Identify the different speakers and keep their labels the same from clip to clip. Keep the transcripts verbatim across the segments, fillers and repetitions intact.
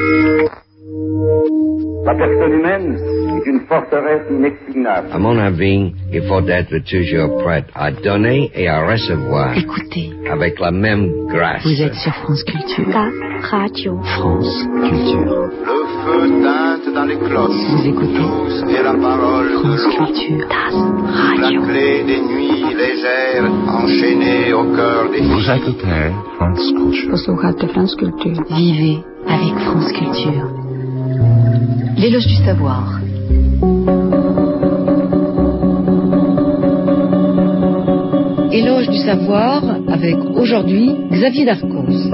Speaker 1: La personne humaine est une forteresse inexpugnable.
Speaker 2: À mon avis, il faut être toujours prêt à donner et à recevoir.
Speaker 3: Écoutez.
Speaker 2: Avec la même grâce.
Speaker 3: Vous êtes sur France Culture.
Speaker 4: La radio.
Speaker 3: France Culture.
Speaker 5: Le feu teinte dans les cloches.
Speaker 3: Vous écoutez.
Speaker 5: Douce est la parole
Speaker 3: France
Speaker 5: de l'eau.
Speaker 3: Culture.
Speaker 4: Das Radio.
Speaker 5: La clé des nuits légères enchaînées au cœur des filles.
Speaker 6: Vous écoutez France Culture.
Speaker 7: Posloucháte France Culture.
Speaker 3: Vivez avec France Culture. L'éloge du savoir. Éloge du savoir avec aujourd'hui Xavier Darcos.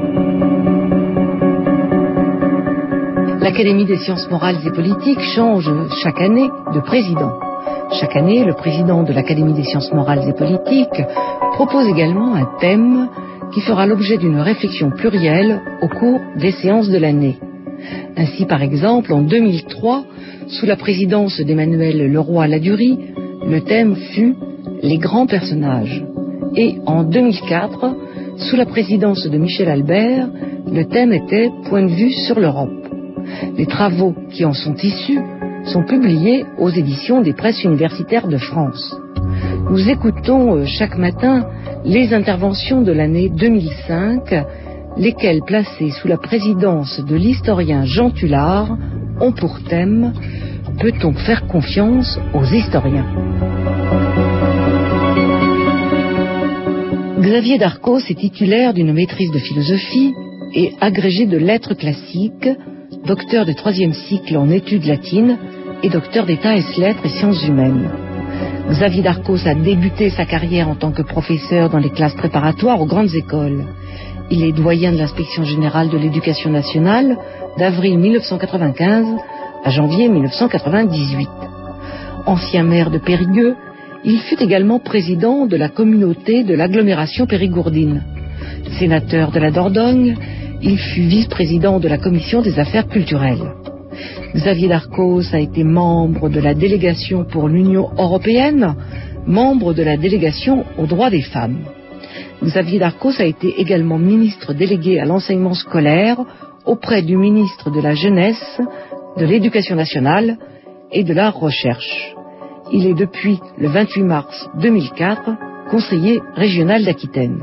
Speaker 3: L'Académie des sciences morales et politiques change chaque année de président. Chaque année, le président de l'Académie des sciences morales et politiques propose également un thème qui fera l'objet d'une réflexion plurielle au cours des séances de l'année. Ainsi, par exemple, en deux mille trois, sous la présidence d'Emmanuel Leroy-Ladurie, le thème fut « Les grands personnages ». Et en deux mille quatre, sous la présidence de Michel Albert, le thème était « Point de vue sur l'Europe ». Les travaux qui en sont issus sont publiés aux éditions des presses universitaires de France. Nous écoutons chaque matin les interventions de l'année deux mille cinq, lesquelles, placées sous la présidence de l'historien Jean Tullard, ont pour thème « Peut-on faire confiance aux historiens ?» Xavier Darcos est titulaire d'une maîtrise de philosophie et agrégé de lettres classiques, docteur de troisième cycle en études latines et docteur d'état ès lettres et sciences humaines. Xavier Darcos a débuté sa carrière en tant que professeur dans les classes préparatoires aux grandes écoles. Il est doyen de l'inspection générale de l'éducation nationale d'avril mille neuf cent quatre-vingt-quinze à janvier mille neuf cent quatre-vingt-dix-huit. Ancien maire de Périgueux, il fut également président de la communauté de l'agglomération périgourdine. Sénateur de la Dordogne, il fut vice-président de la commission des affaires culturelles. Xavier Darcos a été membre de la délégation pour l'Union européenne, membre de la délégation aux droits des femmes. Xavier Darcos a été également ministre délégué à l'enseignement scolaire auprès du ministre de la Jeunesse, de l'Éducation nationale et de la Recherche. Il est depuis le vingt-huit mars deux mille quatre conseiller régional d'Aquitaine.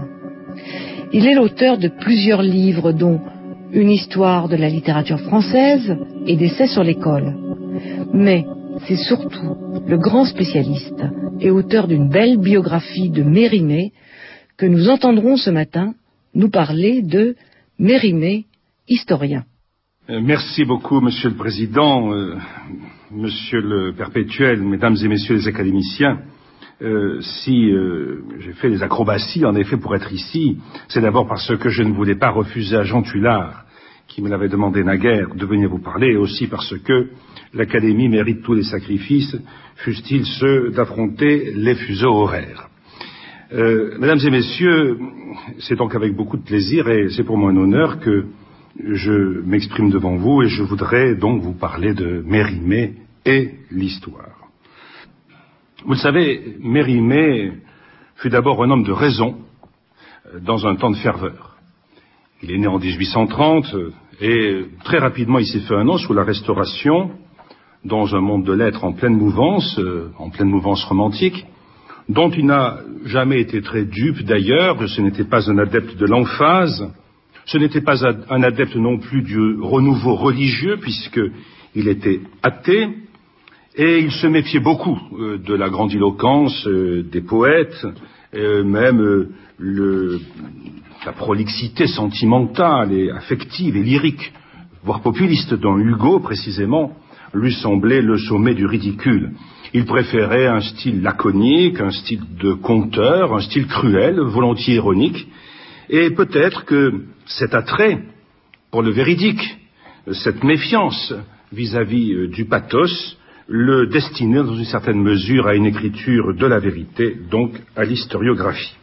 Speaker 3: Il est l'auteur de plusieurs livres dont Une histoire de la littérature française et d'essais sur l'école. Mais c'est surtout le grand spécialiste et auteur d'une belle biographie de Mérimée que nous entendrons ce matin nous parler de Mérimée, historien.
Speaker 8: Euh, merci beaucoup, Monsieur le Président, euh, Monsieur le Perpétuel, Mesdames et Messieurs les académiciens. Euh, si euh, j'ai fait des acrobaties, en effet, pour être ici, c'est d'abord parce que je ne voulais pas refuser à Jean Tullard, qui me l'avait demandé naguère, de venir vous parler, et aussi parce que l'Académie mérite tous les sacrifices, fussent-ils ceux d'affronter les fuseaux horaires. Euh, mesdames et messieurs, c'est donc avec beaucoup de plaisir et c'est pour moi un honneur que je m'exprime devant vous et je voudrais donc vous parler de Mérimée et l'histoire. Vous le savez, Mérimée fut d'abord un homme de raison dans un temps de ferveur. Il est né en dix-huit cent trente et très rapidement il s'est fait un nom sous la Restauration, dans un monde de lettres en pleine mouvance, en pleine mouvance romantique, dont il n'a jamais été très dupe d'ailleurs. Ce n'était pas un adepte de l'emphase, ce n'était pas un adepte non plus du renouveau religieux, puisqu'il était athée, et il se méfiait beaucoup euh, de la grandiloquence euh, des poètes, euh, même euh, le, la prolixité sentimentale et affective et lyrique, voire populiste, dont Hugo, précisément, lui semblait le sommet du ridicule. Il préférait un style laconique, un style de conteur, un style cruel, volontiers ironique, et peut-être que cet attrait pour le véridique, cette méfiance vis-à-vis du pathos, le destinait dans une certaine mesure à une écriture de la vérité, donc à l'historiographie.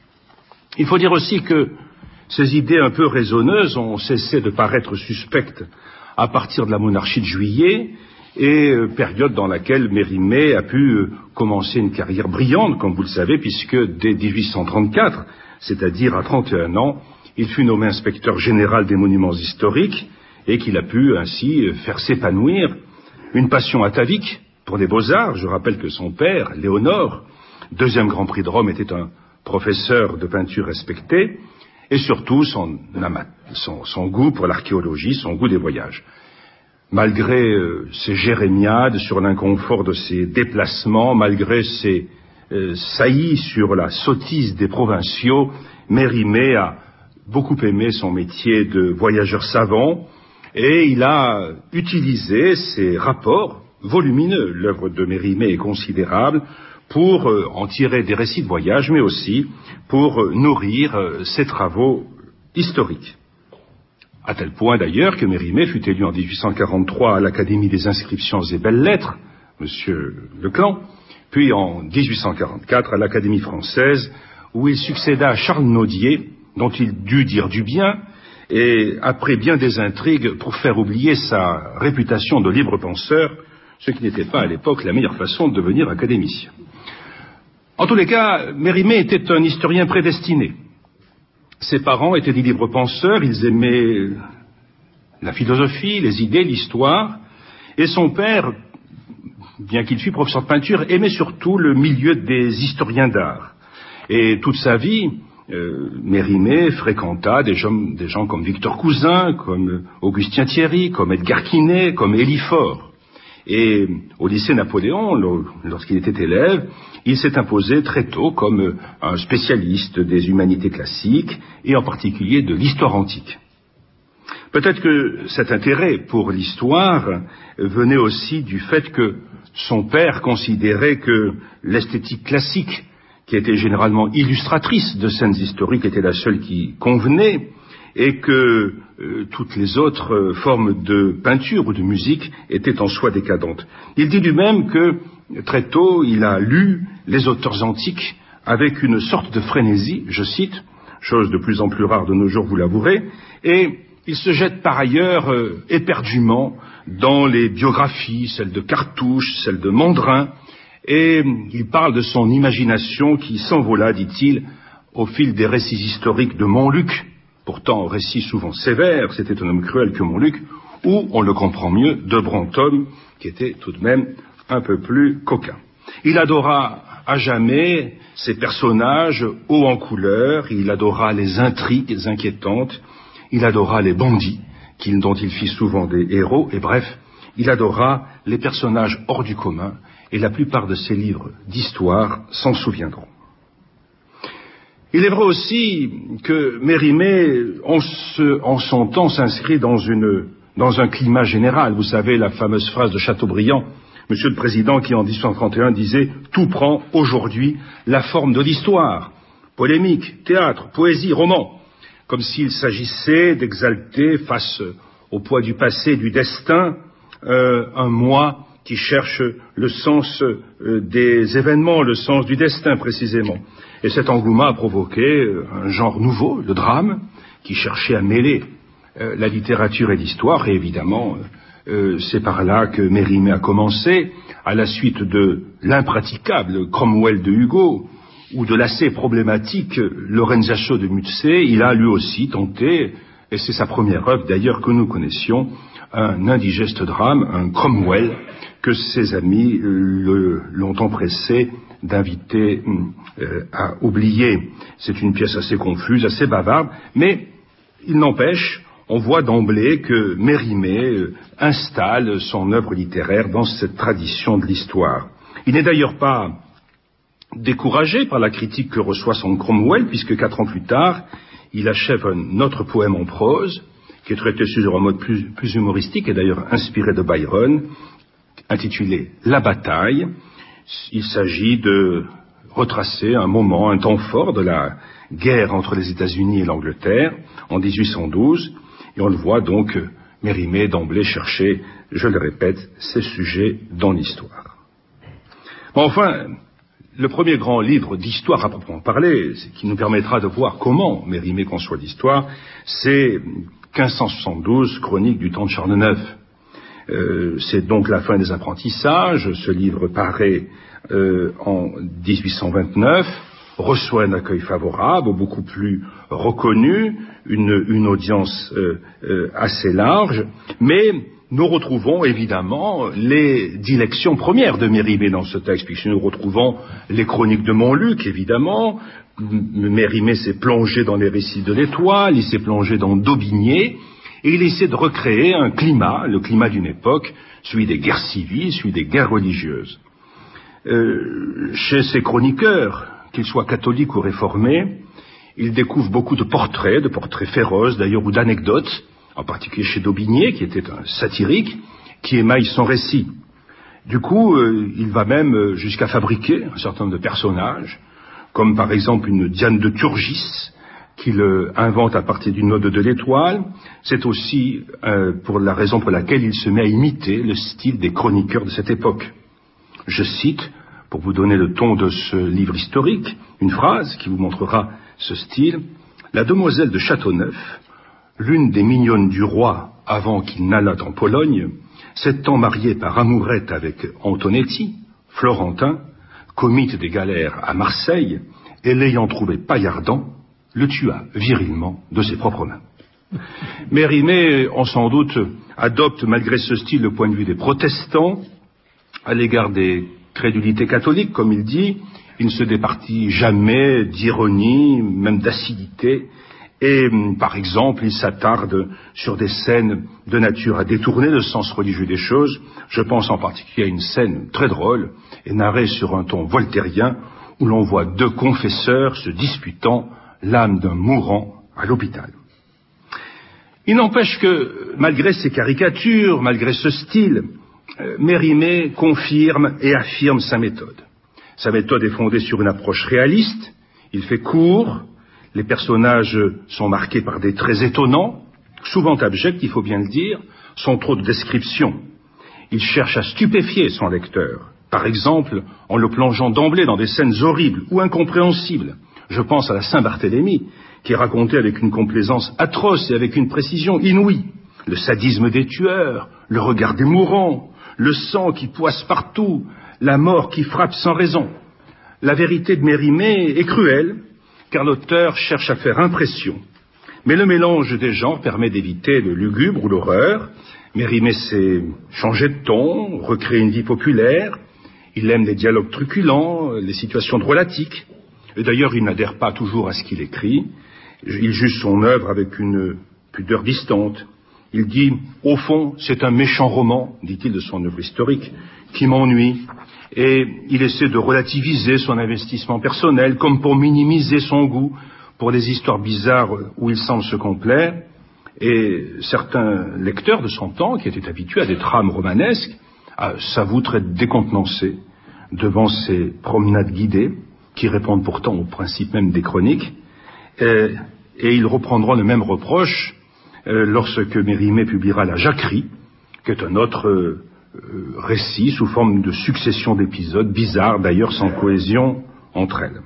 Speaker 8: Il faut dire aussi que ces idées un peu raisonneuses ont cessé de paraître suspectes à partir de la monarchie de Juillet, et euh, période dans laquelle Mérimée a pu euh, commencer une carrière brillante, comme vous le savez, puisque dès dix-huit cent trente-quatre, c'est-à-dire à trente et un ans, il fut nommé inspecteur général des monuments historiques, et qu'il a pu ainsi faire s'épanouir une passion atavique pour les beaux-arts. Je rappelle que son père, Léonore, deuxième Grand Prix de Rome, était un professeur de peinture respecté, et surtout son, son, son goût pour l'archéologie, son goût des voyages. Malgré euh, ses jérémiades sur l'inconfort de ses déplacements, malgré ses euh, saillies sur la sottise des provinciaux, Mérimée a beaucoup aimé son métier de voyageur savant, et il a utilisé ses rapports volumineux, l'œuvre de Mérimée est considérable, pour euh, en tirer des récits de voyage, mais aussi pour euh, nourrir euh, ses travaux historiques. À tel point d'ailleurs que Mérimée fut élu en dix-huit cent quarante-trois à l'Académie des inscriptions et belles-lettres, Monsieur Leclan, puis en dix-huit cent quarante-quatre à l'Académie française, où il succéda à Charles Nodier, dont il dut dire du bien, et après bien des intrigues pour faire oublier sa réputation de libre penseur, ce qui n'était pas à l'époque la meilleure façon de devenir académicien. En tous les cas, Mérimée était un historien prédestiné. Ses parents étaient des libres penseurs, ils aimaient la philosophie, les idées, l'histoire, et son père, bien qu'il fût professeur de peinture, aimait surtout le milieu des historiens d'art. Et toute sa vie, euh, Mérimée fréquenta des gens, des gens comme Victor Cousin, comme Augustin Thierry, comme Edgar Quinet, comme Élie Faure. Et au lycée Napoléon, lorsqu'il était élève, il s'est imposé très tôt comme un spécialiste des humanités classiques et en particulier de l'histoire antique. Peut-être que cet intérêt pour l'histoire venait aussi du fait que son père considérait que l'esthétique classique, qui était généralement illustratrice de scènes historiques, était la seule qui convenait, et que euh, toutes les autres euh, formes de peinture ou de musique étaient en soi décadentes. Il dit lui-même que très tôt il a lu les auteurs antiques avec une sorte de frénésie, je cite, chose de plus en plus rare de nos jours, vous l'avouerez, et il se jette par ailleurs euh, éperdument dans les biographies, celles de Cartouche, celles de Mandrin, et il parle de son imagination qui s'envola, dit-il, au fil des récits historiques de Montluc, pourtant récit souvent sévère, c'était un homme cruel que Montluc, ou, on le comprend mieux, de Brantôme, qui était tout de même un peu plus coquin. Il adora à jamais ces personnages hauts en couleur, il adora les intrigues inquiétantes, il adora les bandits, dont il fit souvent des héros, et bref, il adora les personnages hors du commun, et la plupart de ses livres d'histoire s'en souviendront. Il est vrai aussi que Mérimée, en, ce, en son temps, s'inscrit dans, une, dans un climat général. Vous savez la fameuse phrase de Chateaubriand, Monsieur le Président, qui en dix-huit cent trente et un disait « Tout prend aujourd'hui la forme de l'histoire. Polémique, théâtre, poésie, roman. » Comme s'il s'agissait d'exalter face au poids du passé, du destin, euh, un moi qui cherche le sens euh, des événements, le sens du destin précisément. Et cet engouement a provoqué euh, un genre nouveau, le drame, qui cherchait à mêler euh, la littérature et l'histoire, et évidemment, euh, c'est par là que Mérimée a commencé, à la suite de l'impraticable Cromwell de Hugo, ou de l'assez problématique Lorenzaccio de Muzzey, il a lui aussi tenté, et c'est sa première œuvre d'ailleurs que nous connaissions, un indigeste drame, un Cromwell, que ses amis le, l'ont empressé d'inviter euh, à oublier. C'est une pièce assez confuse, assez bavarde, mais il n'empêche, on voit d'emblée que Mérimée euh, installe son œuvre littéraire dans cette tradition de l'histoire. Il n'est d'ailleurs pas découragé par la critique que reçoit son Cromwell, puisque quatre ans plus tard, il achève un autre poème en prose, qui est traité sur un mode plus, plus humoristique, et d'ailleurs inspiré de Byron, intitulé « La bataille ». Il s'agit de retracer un moment, un temps fort de la guerre entre les États-Unis et l'Angleterre, en dix-huit cent douze, et on le voit donc Mérimée d'emblée chercher, je le répète, ces sujets dans l'histoire. Enfin, le premier grand livre d'histoire à proprement parler, qui nous permettra de voir comment Mérimée conçoit l'histoire, c'est quinze cent soixante-douze, Chronique du temps de Charles neuf. Euh, c'est donc la fin des apprentissages. Ce livre paraît euh, en dix-huit cent vingt-neuf. reçoit un accueil favorable, beaucoup plus reconnu, une, une audience euh, euh, assez large, mais nous retrouvons évidemment les dilections premières de Mérimée dans ce texte, puisque nous retrouvons les chroniques de Montluc, évidemment. Mérimée s'est plongé dans les récits de l'Étoile, il s'est plongé dans Daubigné, et il essaie de recréer un climat, le climat d'une époque, celui des guerres civiles, celui des guerres religieuses. Euh, chez ces chroniqueurs, qu'ils soient catholiques ou réformés, il découvre beaucoup de portraits, de portraits féroces d'ailleurs, ou d'anecdotes, en particulier chez Daubigné, qui était un satirique, qui émaille son récit. Du coup, euh, il va même jusqu'à fabriquer un certain nombre de personnages, comme par exemple une Diane de Turgis, qu'il euh, invente à partir d'une ode de l'Étoile. C'est aussi euh, pour la raison pour laquelle il se met à imiter le style des chroniqueurs de cette époque. Je cite, pour vous donner le ton de ce livre historique, une phrase qui vous montrera ce style. « La demoiselle de Châteauneuf, l'une des mignonnes du roi avant qu'il n'allât en Pologne, s'étant mariée par amourette avec Antonetti, Florentin, comite des galères à Marseille, et l'ayant trouvé paillardant, le tua virilement de ses propres mains. » Mérimée, on sans doute, adopte malgré ce style le point de vue des protestants à l'égard des crédulités catholiques, comme il dit. Il ne se départit jamais d'ironie, même d'acidité, et par exemple, il s'attarde sur des scènes de nature à détourner le sens religieux des choses. Je pense en particulier à une scène très drôle et narrée sur un ton voltairien, où l'on voit deux confesseurs se disputant l'âme d'un mourant à l'hôpital. Il n'empêche que, malgré ces caricatures, malgré ce style, euh, Mérimée confirme et affirme sa méthode. Sa méthode est fondée sur une approche réaliste, il fait court, les personnages sont marqués par des traits étonnants, souvent abjects, il faut bien le dire, sans trop de descriptions. Il cherche à stupéfier son lecteur, par exemple en le plongeant d'emblée dans des scènes horribles ou incompréhensibles. Je pense à la Saint-Barthélemy, qui est racontée avec une complaisance atroce et avec une précision inouïe. Le sadisme des tueurs, le regard des mourants, le sang qui poisse partout, la mort qui frappe sans raison. La vérité de Mérimée est cruelle, car l'auteur cherche à faire impression. Mais le mélange des genres permet d'éviter le lugubre ou l'horreur. Mérimée sait changer de ton, recréer une vie populaire. Il aime les dialogues truculents, les situations drôlatiques. Et d'ailleurs, il n'adhère pas toujours à ce qu'il écrit. Il juge son œuvre avec une pudeur distante. Il dit, au fond, c'est un méchant roman, dit-il de son œuvre historique, qui m'ennuie. Et il essaie de relativiser son investissement personnel, comme pour minimiser son goût pour les histoires bizarres où il semble se complaire. Et certains lecteurs de son temps, qui étaient habitués à des trames romanesques, s'avouent très décontenancés devant ces promenades guidées, qui répondent pourtant au principe même des chroniques. Et, et ils reprendront le même reproche euh, lorsque Mérimée publiera La Jacquerie, qui est un autre euh, récit sous forme de succession d'épisodes, bizarres d'ailleurs, sans cohésion entre elles.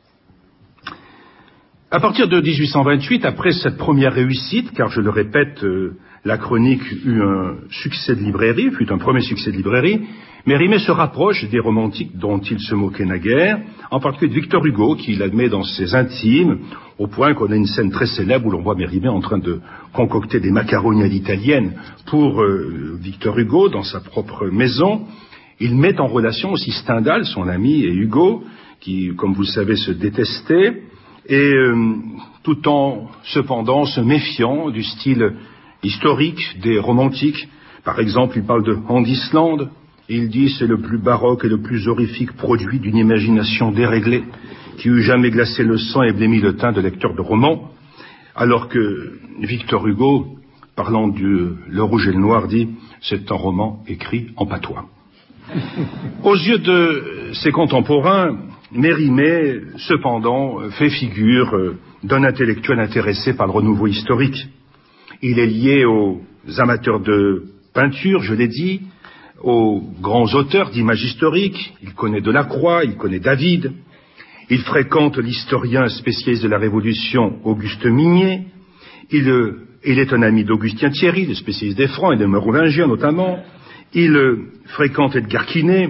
Speaker 8: À partir de dix-huit cent vingt-huit, après cette première réussite, car je le répète, euh, la chronique eut un succès de librairie, fut un premier succès de librairie, Mérimée se rapproche des romantiques dont il se moquait naguère, en particulier de Victor Hugo, qui l'admet dans ses intimes, au point qu'on a une scène très célèbre où l'on voit Mérimée en train de concocter des macaronis à l'italienne pour euh, Victor Hugo dans sa propre maison. Il met en relation aussi Stendhal, son ami, et Hugo, qui, comme vous le savez, se détestaient, et euh, tout en, cependant, se méfiant du style historique des romantiques. Par exemple, il parle de Andisland, et il dit c'est le plus baroque et le plus horrifique produit d'une imagination déréglée qui eût jamais glacé le sang et blêmi le teint de lecteurs de romans, alors que Victor Hugo, parlant du Le Rouge et le Noir, dit c'est un roman écrit en patois. Aux yeux de ses contemporains, Mérimée, cependant, fait figure d'un intellectuel intéressé par le renouveau historique. Il est lié aux amateurs de peinture, je l'ai dit, aux grands auteurs d'images historiques. Il connaît Delacroix, il connaît David. Il fréquente l'historien spécialiste de la Révolution, Auguste Mignet. Il, il est un ami d'Augustin Thierry, le spécialiste des Francs et des Mérovingiens notamment. Il fréquente Edgar Quinet,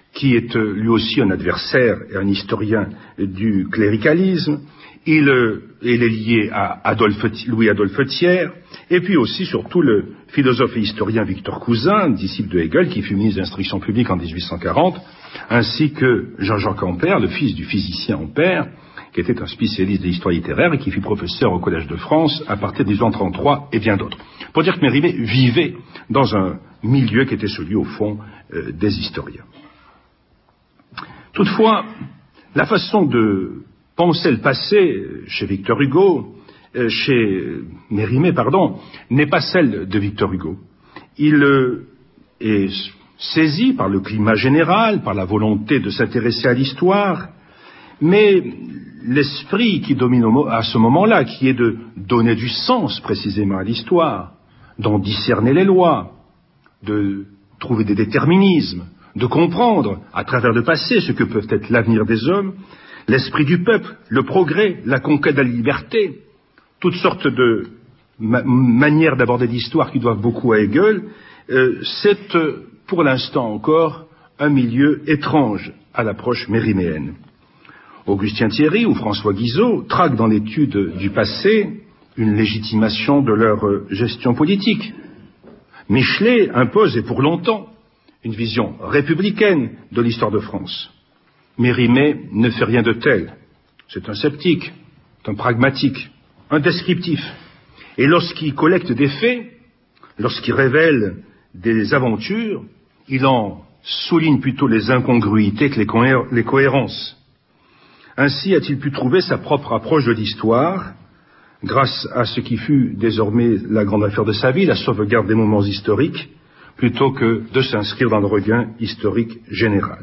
Speaker 8: qui est euh, lui aussi un adversaire et un historien du cléricalisme. Il, euh, il est lié à Adolphe, Louis-Adolphe Thiers, et puis aussi surtout le philosophe et historien Victor Cousin, disciple de Hegel, qui fut ministre de l'Instruction publique en dix-huit cent quarante, ainsi que Jean-Jacques Ampère, le fils du physicien Ampère, qui était un spécialiste de l'histoire littéraire et qui fut professeur au Collège de France à partir de dix-huit cent trente-trois et bien d'autres. Pour dire que Mérimée vivait dans un milieu qui était celui, au fond, euh, des historiens. Toutefois, la façon de penser le passé chez Victor Hugo, euh, chez Mérimée, pardon, n'est pas celle de Victor Hugo. Il euh, est saisi par le climat général, par la volonté de s'intéresser à l'histoire, mais l'esprit qui domine à ce moment-là, qui est de donner du sens précisément à l'histoire, d'en discerner les lois, de trouver des déterminismes, de comprendre à travers le passé ce que peut être l'avenir des hommes, l'esprit du peuple, le progrès, la conquête de la liberté, toutes sortes de ma- manières d'aborder l'histoire qui doivent beaucoup à Hegel, euh, c'est euh, pour l'instant encore un milieu étrange à l'approche mériméenne. Augustin Thierry ou François Guizot traquent dans l'étude du passé une légitimation de leur euh, gestion politique. Michelet impose, et pour longtemps, une vision républicaine de l'histoire de France. Mérimée ne fait rien de tel. C'est un sceptique, un pragmatique, un descriptif. Et lorsqu'il collecte des faits, lorsqu'il révèle des aventures, il en souligne plutôt les incongruités que les, cohé- les cohérences. Ainsi a-t-il pu trouver sa propre approche de l'histoire, grâce à ce qui fut désormais la grande affaire de sa vie, la sauvegarde des moments historiques, plutôt que de s'inscrire dans le regain historique général.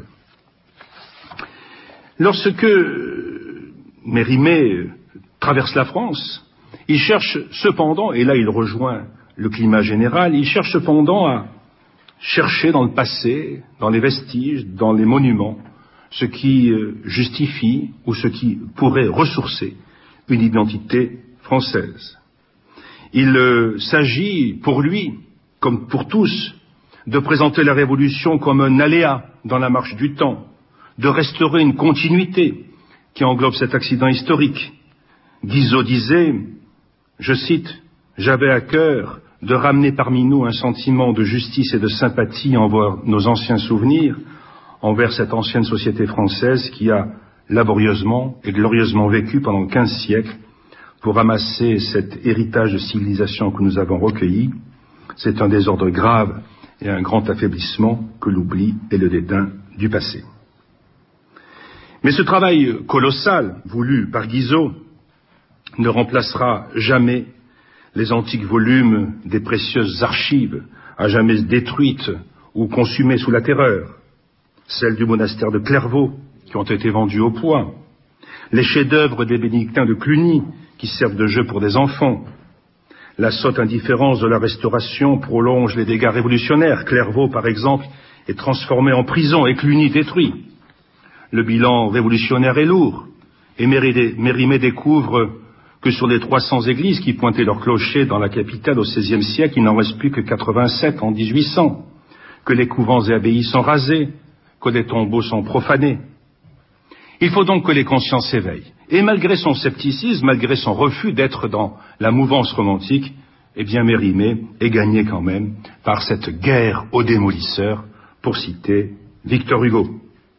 Speaker 8: Lorsque Mérimée traverse la France, il cherche cependant, et là il rejoint le climat général, il cherche cependant à chercher dans le passé, dans les vestiges, dans les monuments, ce qui justifie ou ce qui pourrait ressourcer une identité française. Il euh, s'agit pour lui, comme pour tous, de présenter la Révolution comme un aléa dans la marche du temps, de restaurer une continuité qui englobe cet accident historique. Guizot disait, je cite, « J'avais à cœur de ramener parmi nous un sentiment de justice et de sympathie envers nos anciens souvenirs, envers cette ancienne société française qui a laborieusement et glorieusement vécu pendant quinze siècles pour ramasser cet héritage de civilisation que nous avons recueilli. C'est un désordre grave et un grand affaiblissement que l'oubli et le dédain du passé. » Mais ce travail colossal, voulu par Guizot, ne remplacera jamais les antiques volumes des précieuses archives, à jamais détruites ou consumées sous la terreur, celles du monastère de Clairvaux, qui ont été vendues au poids, les chefs-d'œuvre des bénédictins de Cluny, qui servent de jeu pour des enfants. La sotte indifférence de la Restauration prolonge les dégâts révolutionnaires. Clairvaux, par exemple, est transformé en prison et Cluny détruit. Le bilan révolutionnaire est lourd, et Mérimée découvre que sur les trois cents églises qui pointaient leur clocher dans la capitale au seizième siècle, il n'en reste plus que quatre-vingt-sept en dix-huit cents, que les couvents et abbayes sont rasés, que les tombeaux sont profanés. Il faut donc que les consciences s'éveillent. Et malgré son scepticisme, malgré son refus d'être dans la mouvance romantique, eh bien Mérimée est gagné quand même par cette guerre aux démolisseurs, pour citer Victor Hugo.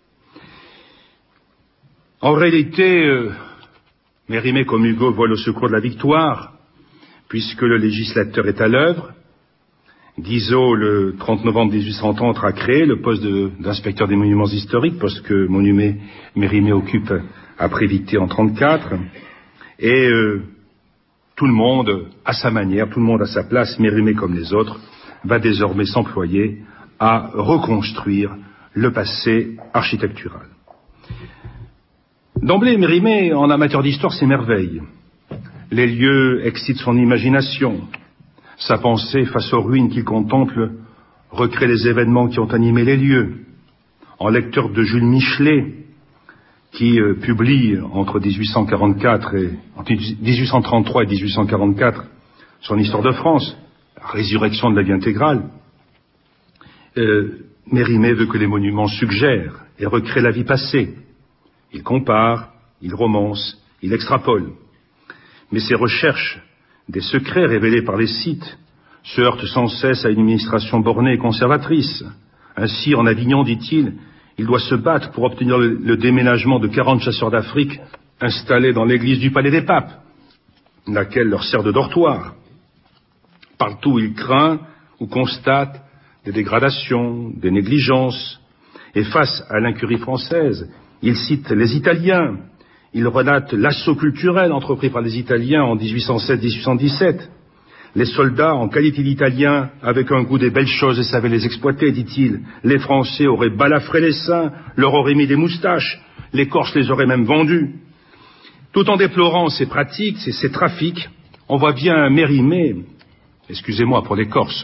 Speaker 8: En réalité, euh, Mérimée comme Hugo vole au secours de la victoire, puisque le législateur est à l'œuvre. Guizot, le trente novembre dix-huit cent trente, a créé le poste de, d'inspecteur des monuments historiques, poste que Monumé, Mérimée occupe après Victé en trente-quatre. Et euh, tout le monde, à sa manière, tout le monde à sa place, Mérimée comme les autres, va désormais s'employer à reconstruire le passé architectural. D'emblée, Mérimée, en amateur d'histoire, s'émerveille. Les lieux excitent son imagination. Sa pensée, face aux ruines qu'il contemple, recrée les événements qui ont animé les lieux. En lecteur de Jules Michelet, qui euh, publie entre dix-huit cent quarante-quatre et, entre dix-huit cent trente-trois et dix-huit cent quarante-quatre son Histoire de France, la résurrection de la vie intégrale, euh, Mérimée veut que les monuments suggèrent et recréent la vie passée. Il compare, il romance, il extrapole. Mais ses recherches des secrets révélés par les sites se heurtent sans cesse à une administration bornée et conservatrice. Ainsi, en Avignon, dit-il, il doit se battre pour obtenir le, le déménagement de quarante chasseurs d'Afrique installés dans l'église du Palais des Papes, laquelle leur sert de dortoir. Partout, il craint ou constate des dégradations, des négligences. Et face à l'incurie française, il cite les Italiens. Il relate l'assaut culturel entrepris par les Italiens en dix-huit cent sept dix-huit cent dix-sept. Les soldats, en qualité d'Italiens, avec un goût des belles choses et savaient les exploiter, dit-il. Les Français auraient balafré les seins, leur auraient mis des moustaches, les Corses les auraient même vendus. Tout en déplorant ces pratiques, ces, ces trafics, on voit bien Mérimée, excusez-moi pour les Corses,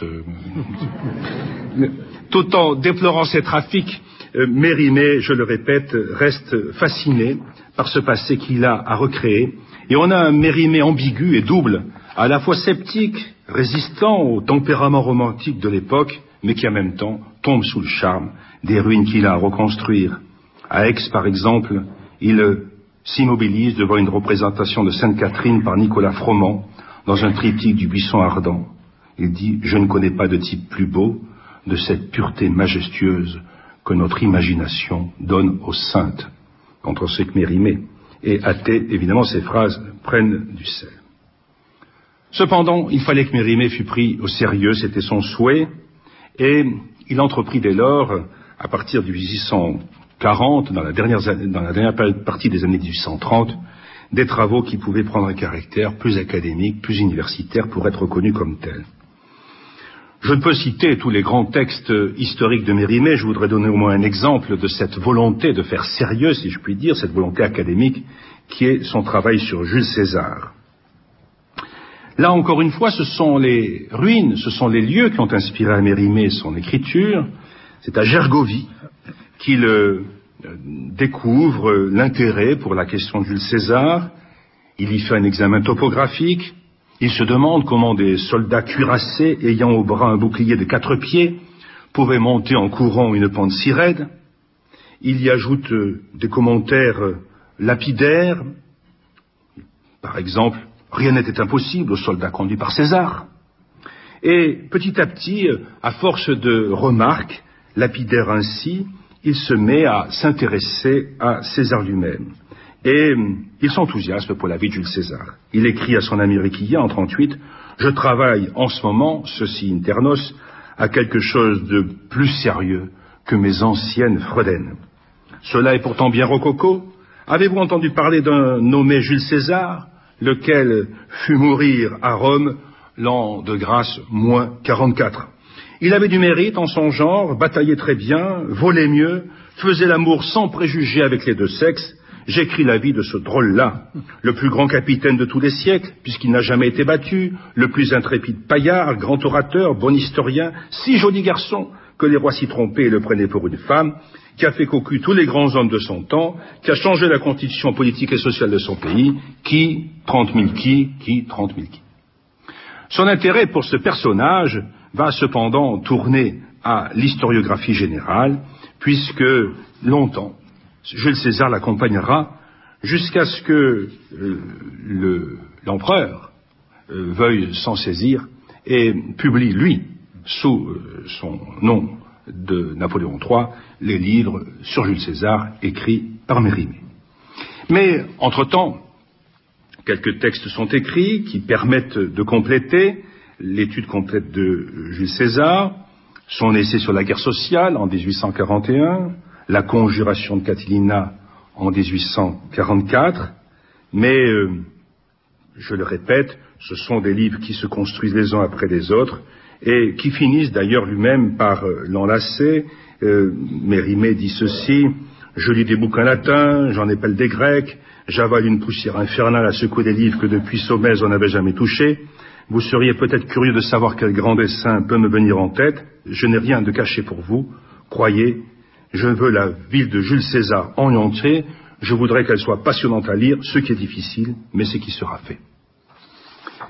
Speaker 8: euh, tout en déplorant ces trafics, euh, Mérimée, je le répète, reste fasciné par ce passé qu'il a à recréer. Et on a un Mérimée ambigu et double, à la fois sceptique, résistant au tempérament romantique de l'époque, mais qui en même temps tombe sous le charme des ruines qu'il a à reconstruire. À Aix, par exemple, il s'immobilise devant une représentation de Sainte Catherine par Nicolas Froment dans un triptyque du Buisson ardent. Il dit « Je ne connais pas de type plus beau de cette pureté majestueuse que notre imagination donne aux saintes. » Contre ce que Mérimée. Et athée, évidemment, ces phrases prennent du sel. Cependant, il fallait que Mérimée fût pris au sérieux, c'était son souhait, et il entreprit dès lors, à partir de dix-huit cent quarante, dans la dernière, dans la dernière partie des années dix-huit cent trente, des travaux qui pouvaient prendre un caractère plus académique, plus universitaire, pour être reconnus comme tels. Je ne peux citer tous les grands textes historiques de Mérimée, je voudrais donner au moins un exemple de cette volonté de faire sérieux, si je puis dire, cette volonté académique, qui est son travail sur Jules César. Là, encore une fois, ce sont les ruines, ce sont les lieux qui ont inspiré à Mérimée son écriture. C'est à Gergovie qu'il euh, découvre l'intérêt pour la question de Jules César. Il y fait un examen topographique. Il se demande comment des soldats cuirassés, ayant au bras un bouclier de quatre pieds, pouvaient monter en courant une pente si raide. Il y ajoute euh, des commentaires euh, lapidaires. Par exemple, rien n'était impossible aux soldats conduits par César. Et petit à petit, à force de remarques, lapidaires ainsi, il se met à s'intéresser à César lui-même. Et il s'enthousiasme pour la vie de Jules César. Il écrit à son ami Riquillat en trente-huit, « Je travaille en ce moment, ceci internos, à quelque chose de plus sérieux que mes anciennes Fredaines. Cela est pourtant bien rococo. Avez-vous entendu parler d'un nommé Jules César, lequel fut mourir à Rome l'an de grâce moins quarante-quatre. Il avait du mérite en son genre, bataillait très bien, volait mieux, faisait l'amour sans préjugés avec les deux sexes. J'écris la vie de ce drôle-là, le plus grand capitaine de tous les siècles, puisqu'il n'a jamais été battu, le plus intrépide paillard, grand orateur, bon historien, si joli garçon que les rois s'y trompaient et le prenaient pour une femme, qui a fait cocu tous les grands hommes de son temps, qui a changé la constitution politique et sociale de son pays, qui, trente mille qui, qui, trente mille qui. Son intérêt pour ce personnage va cependant tourner à l'historiographie générale, puisque longtemps, Jules César l'accompagnera jusqu'à ce que euh, le, l'empereur euh, veuille s'en saisir et publie, lui, sous euh, son nom de Napoléon trois, les livres sur Jules César écrits par Mérimée. Mais, entre-temps, quelques textes sont écrits qui permettent de compléter l'étude complète de Jules César, son essai sur la guerre sociale en dix-huit cent quarante et un, la conjuration de Catilina en dix-huit cent quarante-quatre, mais, euh, je le répète, ce sont des livres qui se construisent les uns après les autres et qui finissent d'ailleurs lui-même par euh, l'enlacer. Euh, Mérimée dit ceci: je lis des bouquins latins, j'en épelle des grecs, j'avale une poussière infernale à secouer des livres que depuis Sommaise on n'avait jamais touchés. Vous seriez peut-être curieux de savoir quel grand dessin peut me venir en tête. Je n'ai rien de caché pour vous. Croyez, je veux la ville de Jules César en entier. Je voudrais qu'elle soit passionnante à lire, ce qui est difficile, mais ce qui sera fait.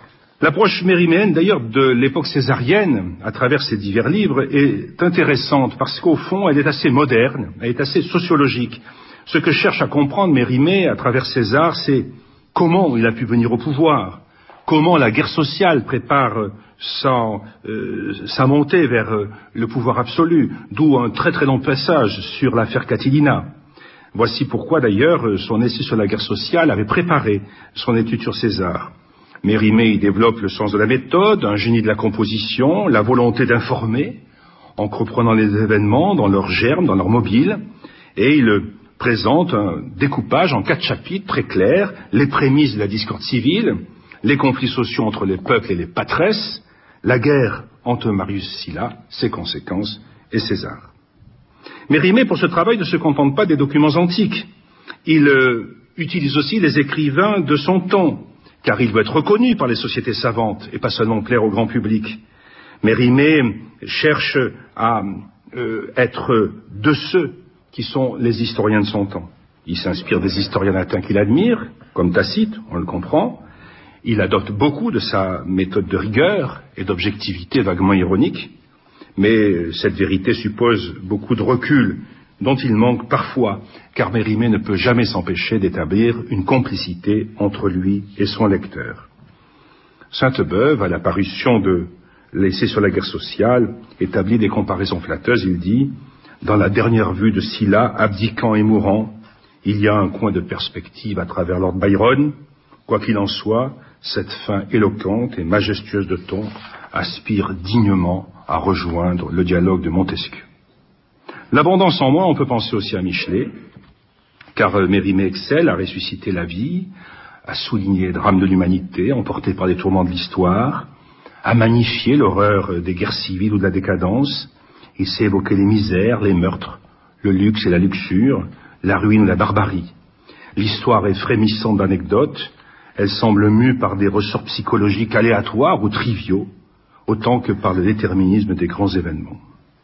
Speaker 8: L'approche mériméenne, d'ailleurs, de l'époque césarienne, à travers ses divers livres, est intéressante parce qu'au fond, elle est assez moderne, elle est assez sociologique. Ce que cherche à comprendre Mérimée à travers César, c'est comment il a pu venir au pouvoir, comment la guerre sociale prépare sa, euh, sa montée vers euh, le pouvoir absolu, d'où un très très long passage sur l'affaire Catilina. Voici pourquoi d'ailleurs son essai sur la guerre sociale avait préparé son étude sur César. Mérimée y développe le sens de la méthode, un génie de la composition, la volonté d'informer, en reprenant les événements dans leur germe, dans leur mobile, et il présente un découpage en quatre chapitres très clairs, les prémices de la discorde civile, les conflits sociaux entre les peuples et les patresses, la guerre entre Marius Sylla, ses conséquences, et César. Mérimée, pour ce travail, ne se contente pas des documents antiques. Il euh, utilise aussi les écrivains de son temps, car il veut être reconnu par les sociétés savantes et pas seulement plaire au grand public. Mérimée cherche à euh, être de ceux qui sont les historiens de son temps. Il s'inspire des historiens latins qu'il admire, comme Tacite, on le comprend. Il adopte beaucoup de sa méthode de rigueur et d'objectivité vaguement ironique, mais cette vérité suppose beaucoup de recul, dont il manque parfois, car Mérimée ne peut jamais s'empêcher d'établir une complicité entre lui et son lecteur. Sainte-Beuve, à la parution de l'essai sur la guerre sociale, établit des comparaisons flatteuses. Il dit « Dans la dernière vue de Sylla, abdiquant et mourant, il y a un coin de perspective à travers Lord Byron. Quoi qu'il en soit, cette fin éloquente et majestueuse de ton aspire dignement à rejoindre le dialogue de Montesquieu. » L'abondance en moi, on peut penser aussi à Michelet, car Mérimée excelle à ressusciter la vie, à souligner les drames de l'humanité emportés par les tourments de l'histoire, à magnifier l'horreur des guerres civiles ou de la décadence. Il sait évoquer les misères, les meurtres, le luxe et la luxure, la ruine ou la barbarie. L'histoire est frémissante d'anecdotes, elle semble mue par des ressorts psychologiques aléatoires ou triviaux, autant que par le déterminisme des grands événements.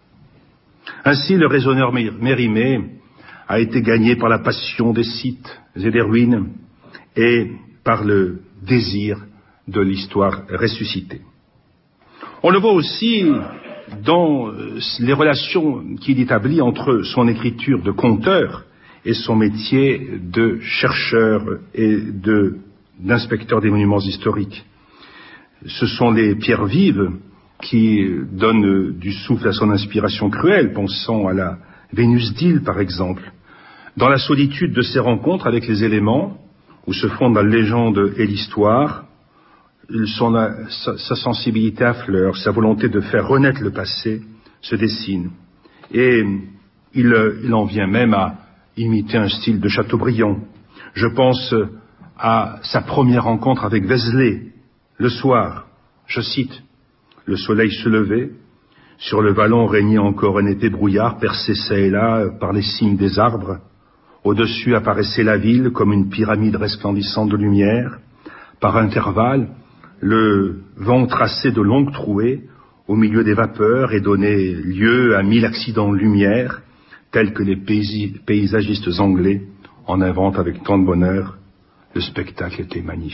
Speaker 8: Ainsi, le raisonneur Mérimée a été gagné par la passion des sites et des ruines et par le désir de l'histoire ressuscitée. On le voit aussi dans les relations qu'il établit entre son écriture de conteur et son métier de chercheur et de, d'inspecteur des monuments historiques. Ce sont les pierres vives qui donnent du souffle à son inspiration cruelle, pensant à la Vénus d'Île par exemple. Dans la solitude de ses rencontres avec les éléments, où se fondent la légende et l'histoire, son, sa, sa sensibilité affleure, sa volonté de faire renaître le passé se dessine. Et il, il en vient même à imiter un style de Chateaubriand. Je pense à sa première rencontre avec Vézelay, le soir, je cite, « Le soleil se levait, sur le vallon régnait encore un épais brouillard percé çà et là par les cimes des arbres. Au-dessus apparaissait la ville comme une pyramide resplendissante de lumière. Par intervalles, le vent traçait de longues trouées au milieu des vapeurs et donnait lieu à mille accidents de lumière, tels que les paysagistes anglais en inventent avec tant de bonheur. Le spectacle était magnifique. »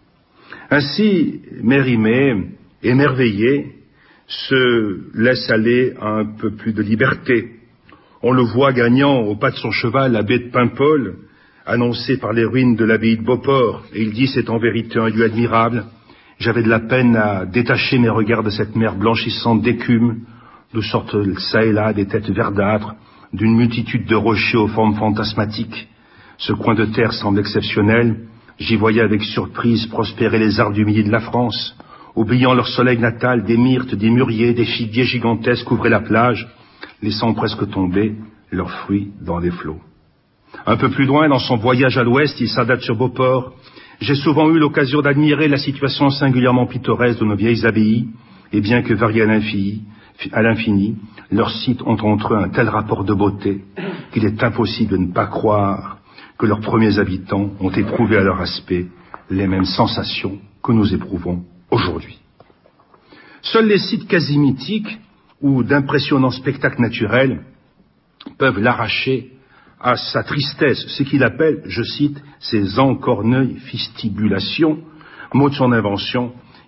Speaker 8: Ainsi, Mérimée, émerveillé, se laisse aller à un peu plus de liberté. On le voit gagnant au pas de son cheval la baie de Paimpol, annoncée par les ruines de l'abbaye de Beauport, et il dit « C'est en vérité un lieu admirable. J'avais de la peine à détacher mes regards de cette mer blanchissante d'écume, d'où sortent çà et là des têtes verdâtres, d'une multitude de rochers aux formes fantasmatiques. Ce coin de terre semble exceptionnel. J'y voyais avec surprise prospérer les arbres du milieu de la France. Oubliant leur soleil natal, des myrtes, des mûriers, des figuiers gigantesques couvraient la plage, laissant presque tomber leurs fruits dans les flots. Un peu plus loin, dans son voyage à l'ouest, il s'adapte sur Beauport. J'ai souvent eu l'occasion d'admirer la situation singulièrement pittoresque de nos vieilles abbayes, et bien que variées à l'infini, à l'infini, leurs sites ont entre eux un tel rapport de beauté qu'il est impossible de ne pas croire que leurs premiers habitants ont éprouvé à leur aspect les mêmes sensations que nous éprouvons aujourd'hui. Seuls les sites quasi mythiques ou d'impressionnants spectacles naturels peuvent l'arracher à sa tristesse, ce qu'il appelle, je cite, ces encorneuils fistibulations, mot de son invention,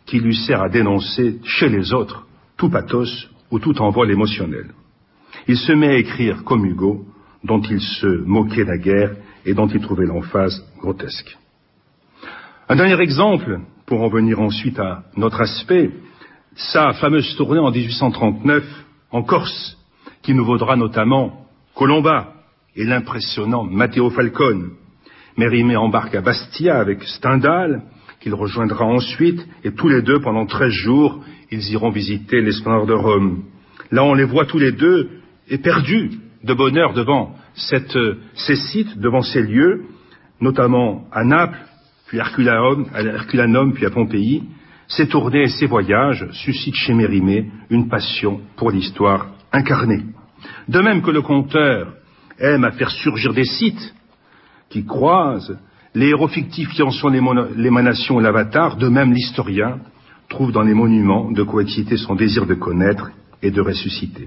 Speaker 8: qui lui sert à dénoncer chez les autres tout pathos ou tout envol émotionnel. Il se met à écrire comme Hugo, dont il se moquait naguère et dont il trouvait l'emphase grotesque. Un dernier exemple, pour en venir ensuite à notre aspect, sa fameuse tournée en dix-huit cent trente-neuf en Corse, qui nous vaudra notamment Colomba et l'impressionnant Matteo Falcone. Mérimée embarque à Bastia avec Stendhal, qu'il rejoindra ensuite, et tous les deux, pendant treize jours, ils iront visiter les splendeurs de Rome. Là, on les voit tous les deux éperdus de bonheur devant cette, ces sites, devant ces lieux, notamment à Naples, puis à Herculanum, à Herculanum, puis à Pompéi. Ces tournées et ces voyages suscitent chez Mérimée une passion pour l'histoire incarnée. De même que le conteur aime à faire surgir des sites qui croisent les héros fictifs qui en sont l'émanation et l'avatar, de même l'historien trouve dans les monuments de quoi exciter son désir de connaître et de ressusciter.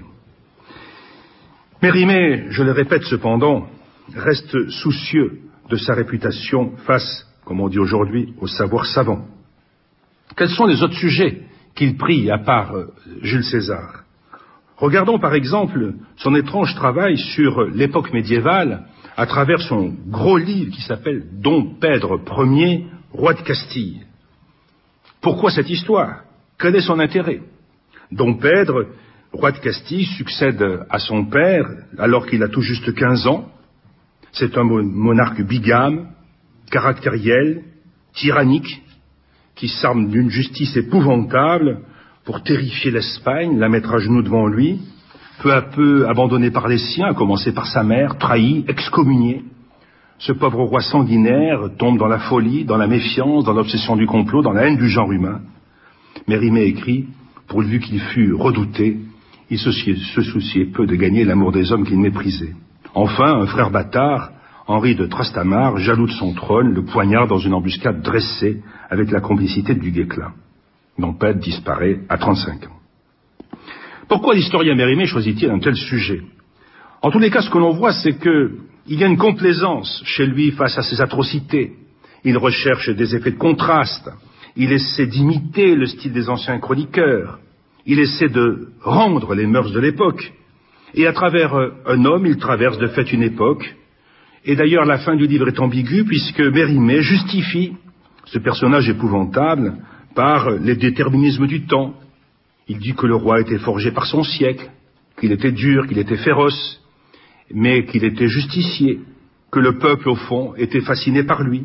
Speaker 8: Mérimée, je le répète cependant, reste soucieux de sa réputation face, comme on dit aujourd'hui, au savoir savant. Quels sont les autres sujets qu'il prie à part euh, Jules César? Regardons par exemple son étrange travail sur l'époque médiévale à travers son gros livre qui s'appelle Dom Pedre Ier, roi de Castille. Pourquoi cette histoire? Quel est son intérêt? Dom Pedre, roi de Castille, succède à son père alors qu'il a tout juste quinze ans. C'est un monarque bigame, caractériel, tyrannique, qui s'arme d'une justice épouvantable pour terrifier l'Espagne, la mettre à genoux devant lui, peu à peu abandonné par les siens, à commencer par sa mère, trahi, excommunié. Ce pauvre roi sanguinaire tombe dans la folie, dans la méfiance, dans l'obsession du complot, dans la haine du genre humain. Mérimée écrit, pourvu qu'il fût redouté, il se souciait, se souciait peu de gagner l'amour des hommes qu'il méprisait. Enfin, un frère bâtard, Henri de Trastamare, jaloux de son trône, le poignarde dans une embuscade dressée avec la complicité du Guesclin. Dom Pedre disparaît à trente-cinq ans. Pourquoi l'historien Mérimée choisit-il un tel sujet? En tous les cas, ce que l'on voit, c'est qu'il y a une complaisance chez lui face à ces atrocités. Il recherche des effets de contraste. Il essaie d'imiter le style des anciens chroniqueurs. Il essaie de rendre les mœurs de l'époque. Et à travers un homme, il traverse de fait une époque. Et d'ailleurs, la fin du livre est ambiguë, puisque Mérimée justifie ce personnage épouvantable par les déterminismes du temps. Il dit que le roi était forgé par son siècle, qu'il était dur, qu'il était féroce, mais qu'il était justicier, que le peuple, au fond, était fasciné par lui.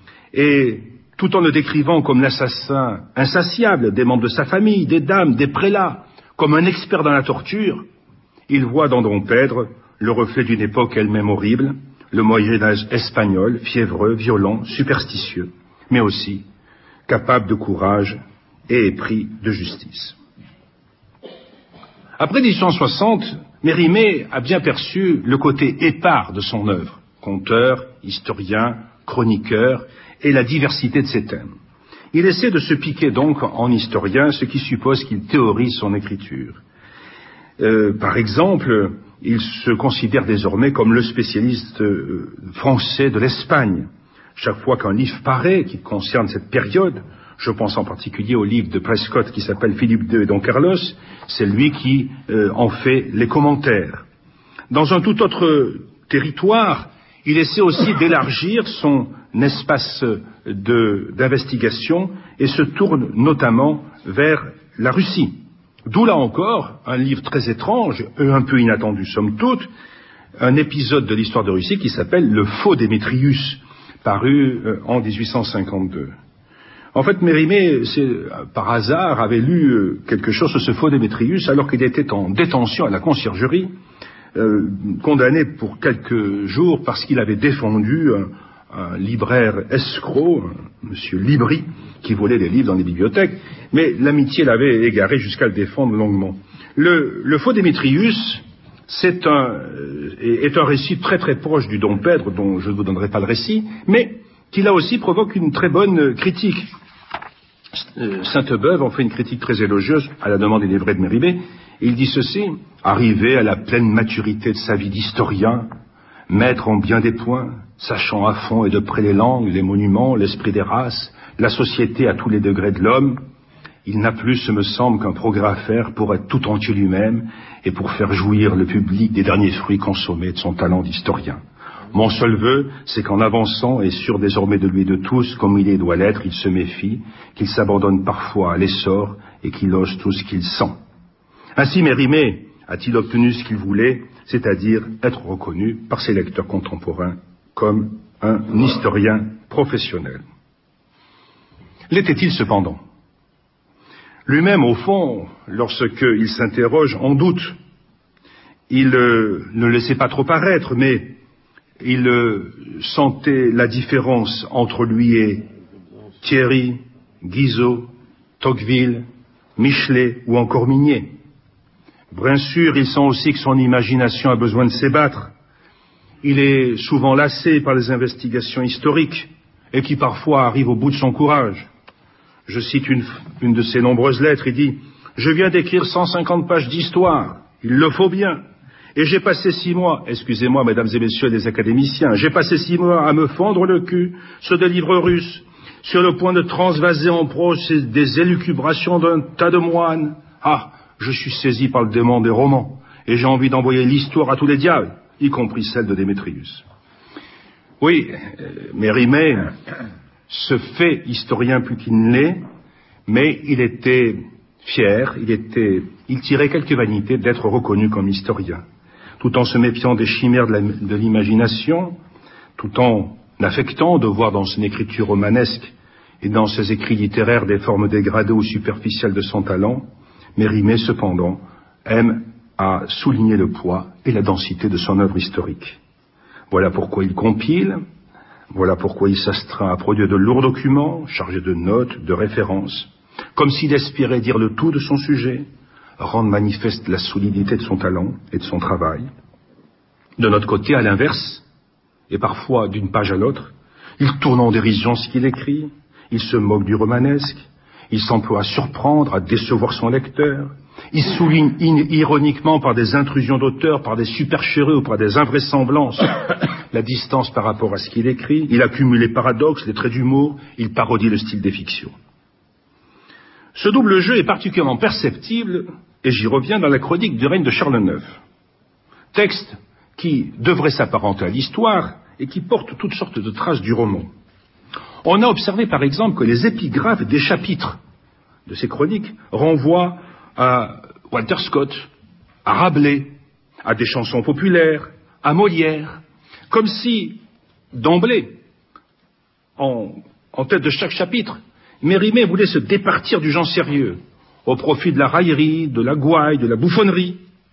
Speaker 8: Et tout en le décrivant comme l'assassin insatiable des membres de sa famille, des dames, des prélats, comme un expert dans la torture, il voit dans Dom Pedre le reflet d'une époque elle-même horrible, le Moyen-Âge espagnol, fiévreux, violent, superstitieux, mais aussi capable de courage et épris de justice. Après dix-huit cent soixante, Mérimée a bien perçu le côté épars de son œuvre, conteur, historien, chroniqueur, et la diversité de ses thèmes. Il essaie de se piquer donc en historien, ce qui suppose qu'il théorise son écriture. Euh, par exemple, il se considère désormais comme le spécialiste euh, français de l'Espagne. Chaque fois qu'un livre paraît qui concerne cette période, je pense en particulier au livre de Prescott qui s'appelle Philippe deux et Don Carlos, c'est lui qui euh, en fait les commentaires. Dans un tout autre territoire, il essaie aussi d'élargir son espace de, d'investigation et se tourne notamment vers la Russie. D'où là encore un livre très étrange et un peu inattendu somme toute, un épisode de l'histoire de Russie qui s'appelle Le Faux Démétrius, paru euh, en dix-huit cent cinquante-deux. En fait, Mérimée, par hasard, avait lu euh, quelque chose sur ce Faux Démétrius alors qu'il était en détention à la conciergerie, euh, condamné pour quelques jours parce qu'il avait défendu un, un libraire escroc, monsieur Libri, qui volait des livres dans les bibliothèques, mais l'amitié l'avait égaré jusqu'à le défendre longuement. Le, le Faux Démétrius, c'est un, est un récit très très proche du Dom Pedre, dont je ne vous donnerai pas le récit, mais qui là aussi provoque une très bonne critique. Sainte-Beuve en fait une critique très élogieuse à la demande des livrets de Mérimée, et il dit ceci: arrivé à la pleine maturité de sa vie d'historien, maître en bien des points, sachant à fond et de près les langues, les monuments, l'esprit des races, la société à tous les degrés de l'homme, il n'a plus, ce me semble, qu'un progrès à faire pour être tout entier lui-même et pour faire jouir le public des derniers fruits consommés de son talent d'historien. Mon seul vœu, c'est qu'en avançant, et sûr désormais de lui et de tous, comme il est doit l'être, il se méfie, qu'il s'abandonne parfois à l'essor et qu'il ose tout ce qu'il sent. Ainsi, Mérimée a-t-il obtenu ce qu'il voulait, c'est-à-dire être reconnu par ses lecteurs contemporains comme un historien professionnel. L'était-il cependant? Lui-même, au fond, lorsqu'il s'interroge, en doute. Il euh, ne le laissait pas trop paraître, mais il euh, sentait la différence entre lui et Thierry, Guizot, Tocqueville, Michelet ou encore Mignet. Bien sûr, il sent aussi que son imagination a besoin de s'ébattre. Il est souvent lassé par les investigations historiques et qui parfois arrivent au bout de son courage. Je cite une, une de ses nombreuses lettres, il dit « Je viens d'écrire cent cinquante pages d'histoire, il le faut bien, et j'ai passé six mois, excusez-moi mesdames et messieurs les académiciens, j'ai passé six mois à me fendre le cul sur des livres russes, sur le point de transvaser en prose des élucubrations d'un tas de moines. Ah, je suis saisi par le démon des romans, et j'ai envie d'envoyer l'histoire à tous les diables, y compris celle de Démétrius. » Oui, Mérimée se fait historien plus qu'il ne l'est, mais il était fier, il était, il tirait quelque vanité d'être reconnu comme historien, tout en se méfiant des chimères de, la, de l'imagination, tout en affectant de voir dans son écriture romanesque et dans ses écrits littéraires des formes dégradées ou superficielles de son talent. Mérimée, cependant, aime à souligner le poids et la densité de son œuvre historique. Voilà pourquoi il compile, voilà pourquoi il s'astreint à produire de lourds documents, chargés de notes, de références, comme s'il aspirait dire le tout de son sujet, rendre manifeste la solidité de son talent et de son travail. De notre côté, à l'inverse, et parfois d'une page à l'autre, il tourne en dérision ce qu'il écrit, il se moque du romanesque, il s'emploie à surprendre, à décevoir son lecteur, il souligne ironiquement par des intrusions d'auteur, par des supercheries ou par des invraisemblances la distance par rapport à ce qu'il écrit, il accumule les paradoxes, les traits d'humour, il parodie le style des fictions. Ce double jeu est particulièrement perceptible, et j'y reviens, dans la chronique du règne de Charles neuf. Texte qui devrait s'apparenter à l'histoire et qui porte toutes sortes de traces du roman. On a observé par exemple que les épigraphes des chapitres de ces chroniques renvoient à Walter Scott, à Rabelais, à des chansons populaires, à Molière, comme si, d'emblée, en, en tête de chaque chapitre, Mérimée voulait se départir du genre sérieux, au profit de la raillerie, de la gouaille, de la bouffonnerie.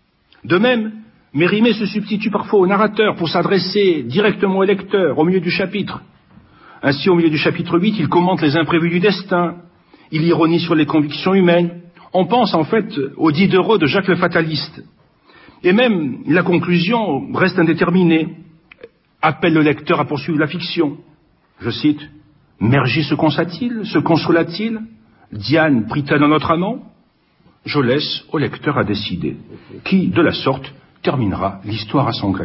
Speaker 8: De même, Mérimée se substitue parfois au narrateur pour s'adresser directement au lecteur, au milieu du chapitre. Ainsi, au milieu du chapitre huit, il commente les imprévus du destin, il ironie sur les convictions humaines. On pense en fait au Diderot de Jacques le Fataliste. Et même la conclusion reste indéterminée, appelle le lecteur à poursuivre la fiction. Je cite, « Mergy se consa-t-il, se consola-t-il? Diane prit-elle un autre amant? Je laisse au lecteur à décider, qui, de la sorte, terminera l'histoire à son gré. »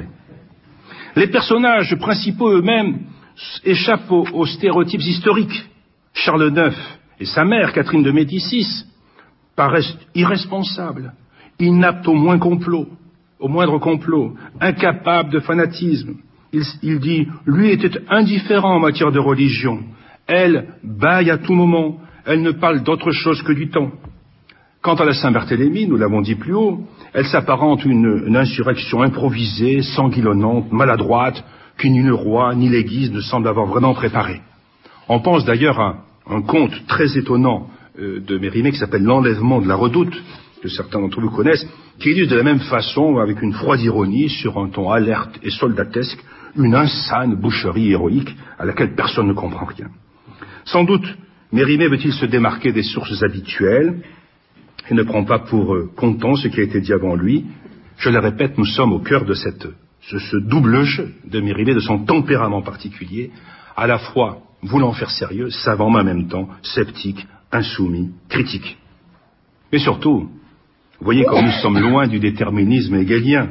Speaker 8: Les personnages principaux eux-mêmes échappent aux, aux stéréotypes historiques. Charles neuf et sa mère, Catherine de Médicis, paraissent irresponsables, inaptes au moins complot, au moindre complot, incapables de fanatisme. Il, il dit, lui était indifférent en matière de religion. Elle bâille à tout moment, elle ne parle d'autre chose que du temps. Quant à la Saint-Barthélemy, nous l'avons dit plus haut, elle s'apparente une, une insurrection improvisée, sanguillonnante, maladroite, que ni le roi ni l'Église ne semblent avoir vraiment préparée. On pense d'ailleurs à un conte très étonnant euh, de Mérimée qui s'appelle L'enlèvement de la Redoute, que certains d'entre vous connaissent, qui illustre de la même façon, avec une froide ironie, sur un ton alerte et soldatesque, une insane boucherie héroïque à laquelle personne ne comprend rien. Sans doute, Mérimée veut-il se démarquer des sources habituelles et ne prend pas pour euh, content ce qui a été dit avant lui. Je le répète, nous sommes au cœur de cette, ce, ce double jeu de Mérimée, de son tempérament particulier, à la fois voulant faire sérieux, savant, mais en même temps sceptique, insoumis, critique. Mais surtout, vous voyez comme nous sommes loin du déterminisme hegelien.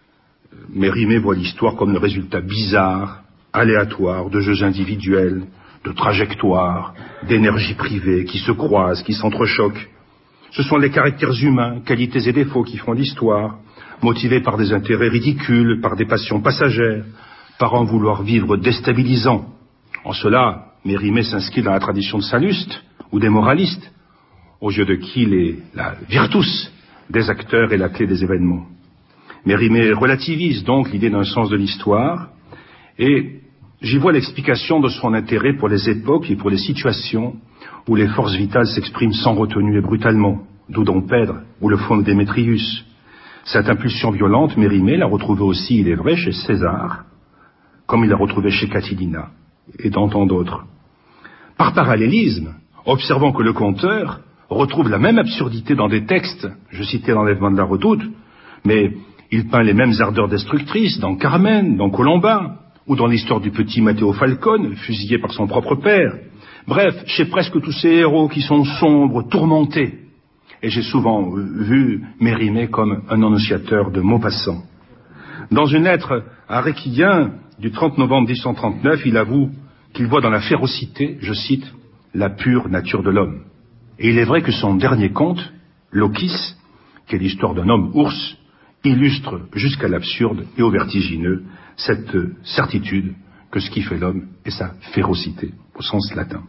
Speaker 8: Mérimée voit l'histoire comme le résultat bizarre, aléatoire, de jeux individuels, de trajectoires, d'énergie privée qui se croisent, qui s'entrechoquent. Ce sont les caractères humains, qualités et défauts qui font l'histoire, motivés par des intérêts ridicules, par des passions passagères, par un vouloir vivre déstabilisant. En cela, Mérimée s'inscrit dans la tradition de Salluste ou des moralistes, aux yeux de qui les, la virtus des acteurs est la clé des événements. Mérimée relativise donc l'idée d'un sens de l'histoire, et j'y vois l'explication de son intérêt pour les époques et pour les situations où les forces vitales s'expriment sans retenue et brutalement, d'où Dom Pèdre ou le Faune Démétrius. Cette impulsion violente, Mérimée l'a retrouvée aussi, il est vrai, chez César, comme il l'a retrouvée chez Catilina et dans tant d'autres. Par parallélisme, observons que le conteur retrouve la même absurdité dans des textes, je citais l'enlèvement de la Redoute, mais il peint les mêmes ardeurs destructrices dans Carmen, dans Colomba, ou dans l'histoire du petit Matteo Falcone, fusillé par son propre père. Bref, chez presque tous ces héros qui sont sombres, tourmentés. Et j'ai souvent vu Mérimée comme un annonciateur de Maupassant. Dans une lettre à Réquillien du trente novembre mille huit cent trente-neuf, il avoue qu'il voit dans la férocité, je cite, la pure nature de l'homme. Et il est vrai que son dernier conte, Lokis, qui est l'histoire d'un homme ours, illustre jusqu'à l'absurde et au vertigineux cette certitude que ce qui fait l'homme est sa férocité, au sens latin.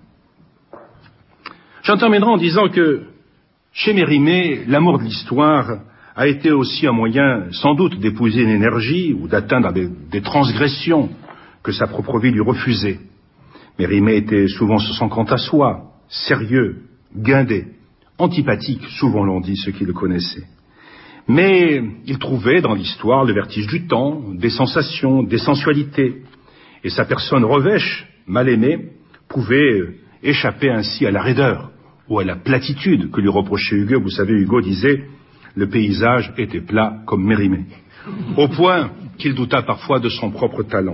Speaker 8: J'en terminerai en disant que chez Mérimée, l'amour de l'histoire a été aussi un moyen, sans doute, d'épouser une énergie ou d'atteindre des, des transgressions que sa propre vie lui refusait. Mérimée était souvent se sent quant à soi, sérieux, guindé, antipathique, souvent l'ont dit ceux qui le connaissaient. Mais il trouvait dans l'histoire le vertige du temps, des sensations, des sensualités. Et sa personne revêche, mal aimée, pouvait échapper ainsi à la raideur ou à la platitude que lui reprochait Hugo. Vous savez, Hugo disait « le paysage était plat comme Mérimée », au point qu'il douta parfois de son propre talent.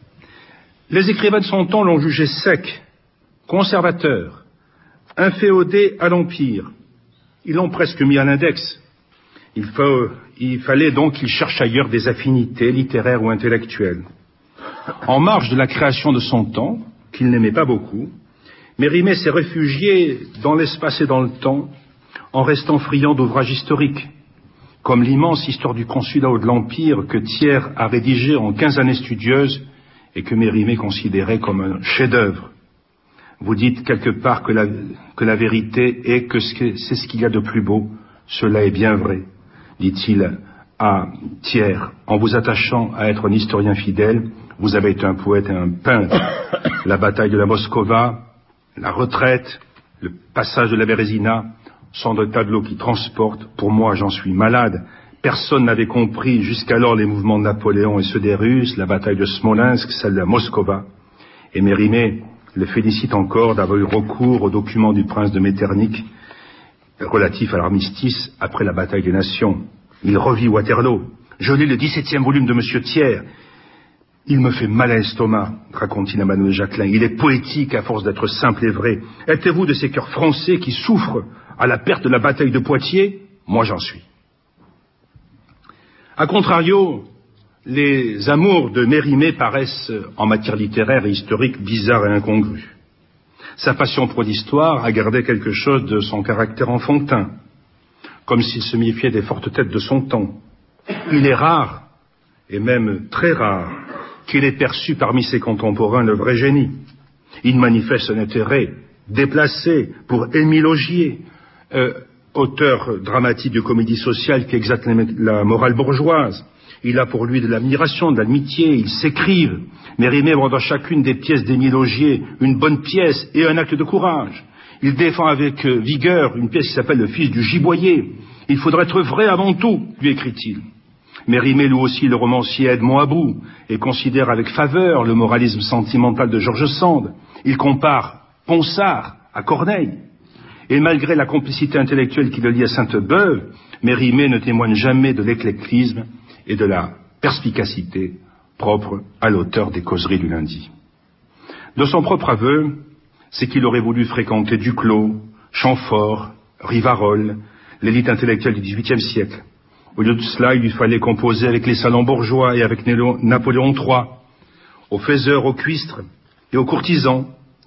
Speaker 8: Les écrivains de son temps l'ont jugé sec, conservateur, inféodé à l'Empire. Ils l'ont presque mis à l'index. Il, faut, il fallait donc qu'il cherche ailleurs des affinités littéraires ou intellectuelles. En marge de la création de son temps, qu'il n'aimait pas beaucoup, Mérimée s'est réfugié dans l'espace et dans le temps en restant friand d'ouvrages historiques, comme l'immense histoire du consulat ou de l'Empire que Thiers a rédigé en quinze années studieuses et que Mérimée considérait comme un chef-d'œuvre. Vous dites quelque part que la, que la vérité est que c'est ce qu'il y a de plus beau. Cela est bien vrai, dit-il à Thiers. En vous attachant à être un historien fidèle, vous avez été un poète et un peintre. La bataille de la Moscova, la retraite, le passage de la Bérésina sont de tableaux qui transportent. Pour moi, j'en suis malade. Personne n'avait compris jusqu'alors les mouvements de Napoléon et ceux des Russes, la bataille de Smolensk, celle de la Moscova. Et Mérimée le félicite encore d'avoir eu recours aux documents du prince de Metternich relatif à l'armistice après la bataille des nations. Il revit Waterloo. Je lis le dix-septième volume de Monsieur Thiers. Il me fait mal à l'estomac, raconte-t-il à Manuel Jacquelin. Il est poétique à force d'être simple et vrai. Êtes-vous de ces cœurs français qui souffrent à la perte de la bataille de Poitiers? Moi, j'en suis. A contrario, les amours de Mérimée paraissent, en matière littéraire et historique, bizarres et incongrus. Sa passion pour l'histoire a gardé quelque chose de son caractère enfantin, comme s'il se méfiait des fortes têtes de son temps. Il est rare, et même très rare, qu'il ait perçu parmi ses contemporains le vrai génie. Il manifeste un intérêt déplacé pour Émile Augier, euh, auteur dramatique de comédie sociale qui exalte la morale bourgeoise. Il a pour lui de l'admiration, de l'amitié, ils s'écrivent. Mérimée voit dans chacune des pièces d'Émile Augier une bonne pièce et un acte de courage. Il défend avec vigueur une pièce qui s'appelle Le Fils du Giboyer. Il faudrait être vrai avant tout, lui écrit-il. Mérimée loue aussi le romancier Edmond About et considère avec faveur le moralisme sentimental de George Sand. Il compare Ponsard à Corneille. Et malgré la complicité intellectuelle qui le lie à Sainte-Beuve, Mérimée ne témoigne jamais de l'éclectisme et de la perspicacité propre à l'auteur des Causeries du lundi. De son propre aveu, c'est qu'il aurait voulu fréquenter Duclos, Chamfort, Rivarol, l'élite intellectuelle du dix-huitième siècle. Au lieu de cela, il lui fallait composer avec les salons bourgeois et avec Napoléon trois, aux faiseurs, aux cuistres et aux courtisans,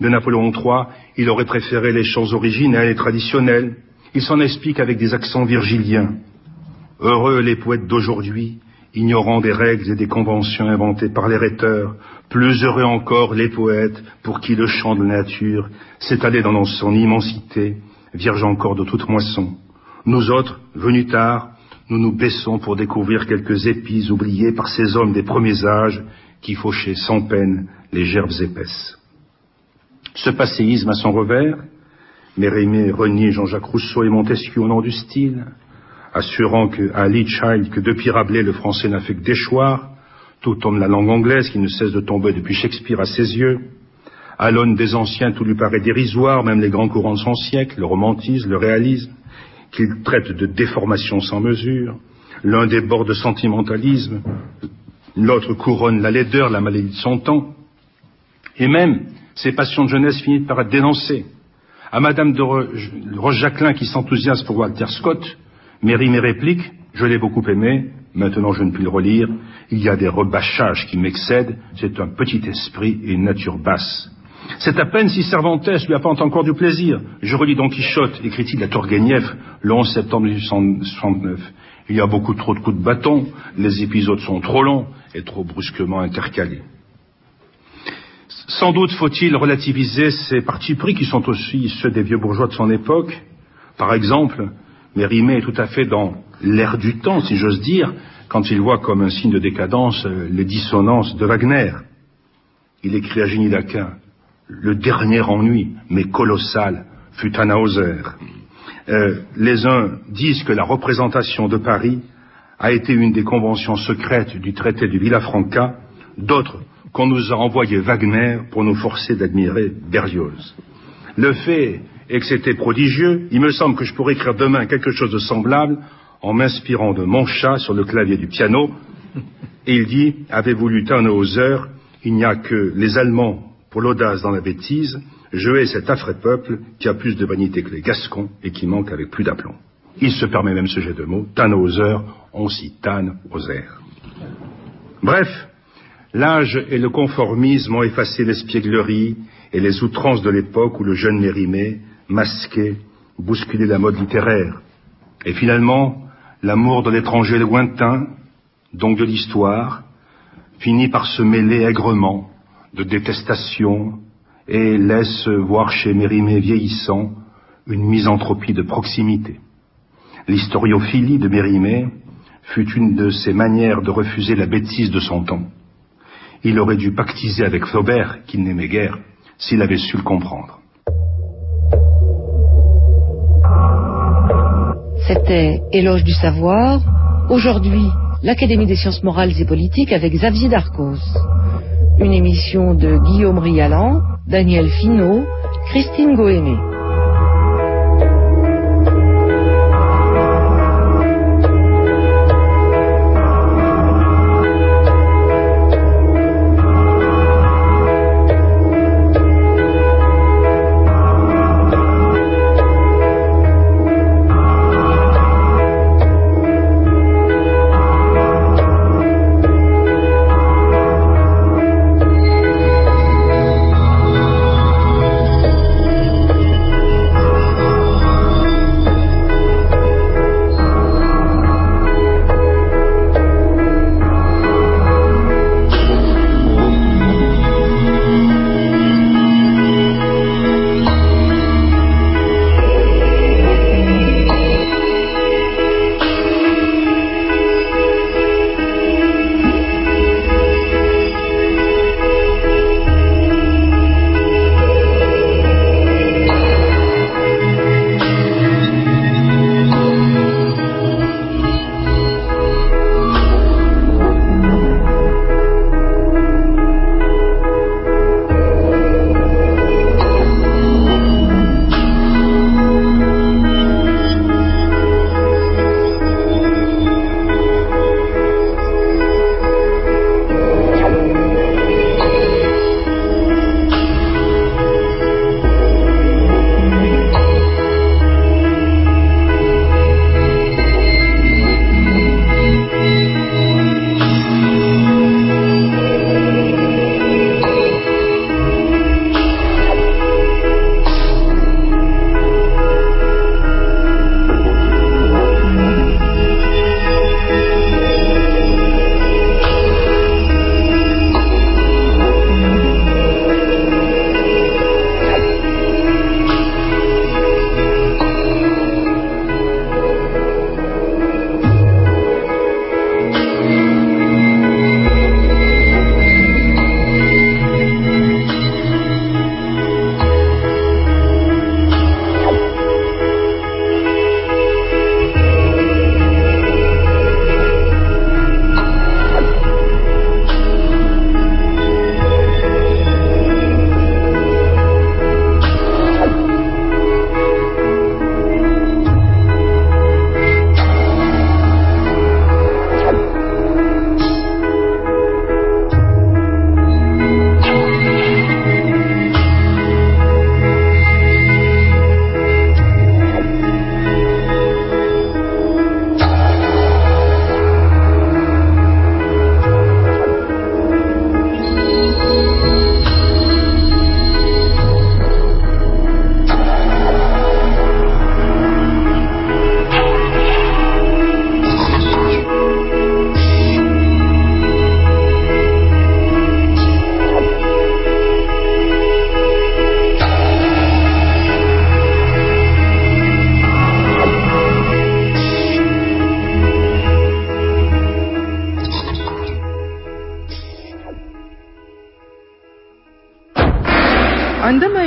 Speaker 8: de Napoléon trois, il aurait préféré les chants originels et traditionnels. Il s'en explique avec des accents virgiliens. Heureux les poètes d'aujourd'hui, ignorant des règles et des conventions inventées par les rhéteurs, plus heureux encore les poètes pour qui le chant de la nature s'étalait dans son immensité, vierge encore de toute moisson. Nous autres, venus tard, nous nous baissons pour découvrir quelques épis oubliés par ces hommes des premiers âges qui fauchaient sans peine les gerbes épaisses. Ce passéisme a son revers. Mérimée renie Jean-Jacques Rousseau et Montesquieu au nom du style, assurant que, à Lee Child que depuis Rabelais le français n'a fait que déchoir, tout comme la langue anglaise qui ne cesse de tomber depuis Shakespeare à ses yeux. À l'aune des anciens, tout lui paraît dérisoire, même les grands courants de son siècle, le romantisme, le réalisme, qu'il traite de déformation sans mesure. L'un déborde de sentimentalisme, l'autre couronne la laideur, la maladie de son temps. Et même, ces passions de jeunesse finissent par être dénoncées. À Madame de Roche-Jacquelin qui s'enthousiasme pour Walter Scott, Mérimée réplique, je l'ai beaucoup aimé, maintenant je ne puis le relire, il y a des rebâchages qui m'excèdent, c'est un petit esprit et une nature basse. C'est à peine si Cervantes lui apporte encore du plaisir. Je relis Don Quichotte, écrit-il à Tourguenieff, le onze septembre mille huit cent soixante-neuf. Il y a beaucoup trop de coups de bâton, les épisodes sont trop longs et trop brusquement intercalés. Sans doute faut-il relativiser ces partis pris qui sont aussi ceux des vieux bourgeois de son époque. Par exemple, Mérimée est tout à fait dans l'air du temps, si j'ose dire, quand il voit comme un signe de décadence les dissonances de Wagner. Il écrit à Génie d'Aquin, le dernier ennui, mais colossal, fut Tannhäuser. Euh, les uns disent que la représentation de Paris a été une des conventions secrètes du traité de Villafranca, d'autres qu'on nous a envoyé Wagner pour nous forcer d'admirer Berlioz. Le fait est que c'était prodigieux. Il me semble que je pourrais écrire demain quelque chose de semblable en m'inspirant de mon chat sur le clavier du piano. Et il dit, avez-vous lu Tannhäuser, il n'y a que les Allemands pour l'audace dans la bêtise, je hais cet affreux peuple qui a plus de vanité que les Gascons et qui manque avec plus d'aplomb. Il se permet même ce jet de mots, Tannhäuser, on s'y tanne aux airs. Bref, l'âge et le conformisme ont effacé l'espièglerie et les outrances de l'époque où le jeune Mérimée, masqué, bousculait la mode littéraire. Et finalement, l'amour de l'étranger lointain, donc de l'histoire, finit par se mêler aigrement de détestation et laisse voir chez Mérimée vieillissant une misanthropie de proximité. L'historiophilie de Mérimée fut une de ses manières de refuser la bêtise de son temps. Il aurait dû pactiser avec Flaubert, qu'il n'aimait guère, s'il avait su le comprendre.
Speaker 3: C'était Éloge du savoir. Aujourd'hui, l'Académie des sciences morales et politiques avec Xavier Darcos. Une émission de Guillaume Rialan, Daniel Finot, Christine Goémé.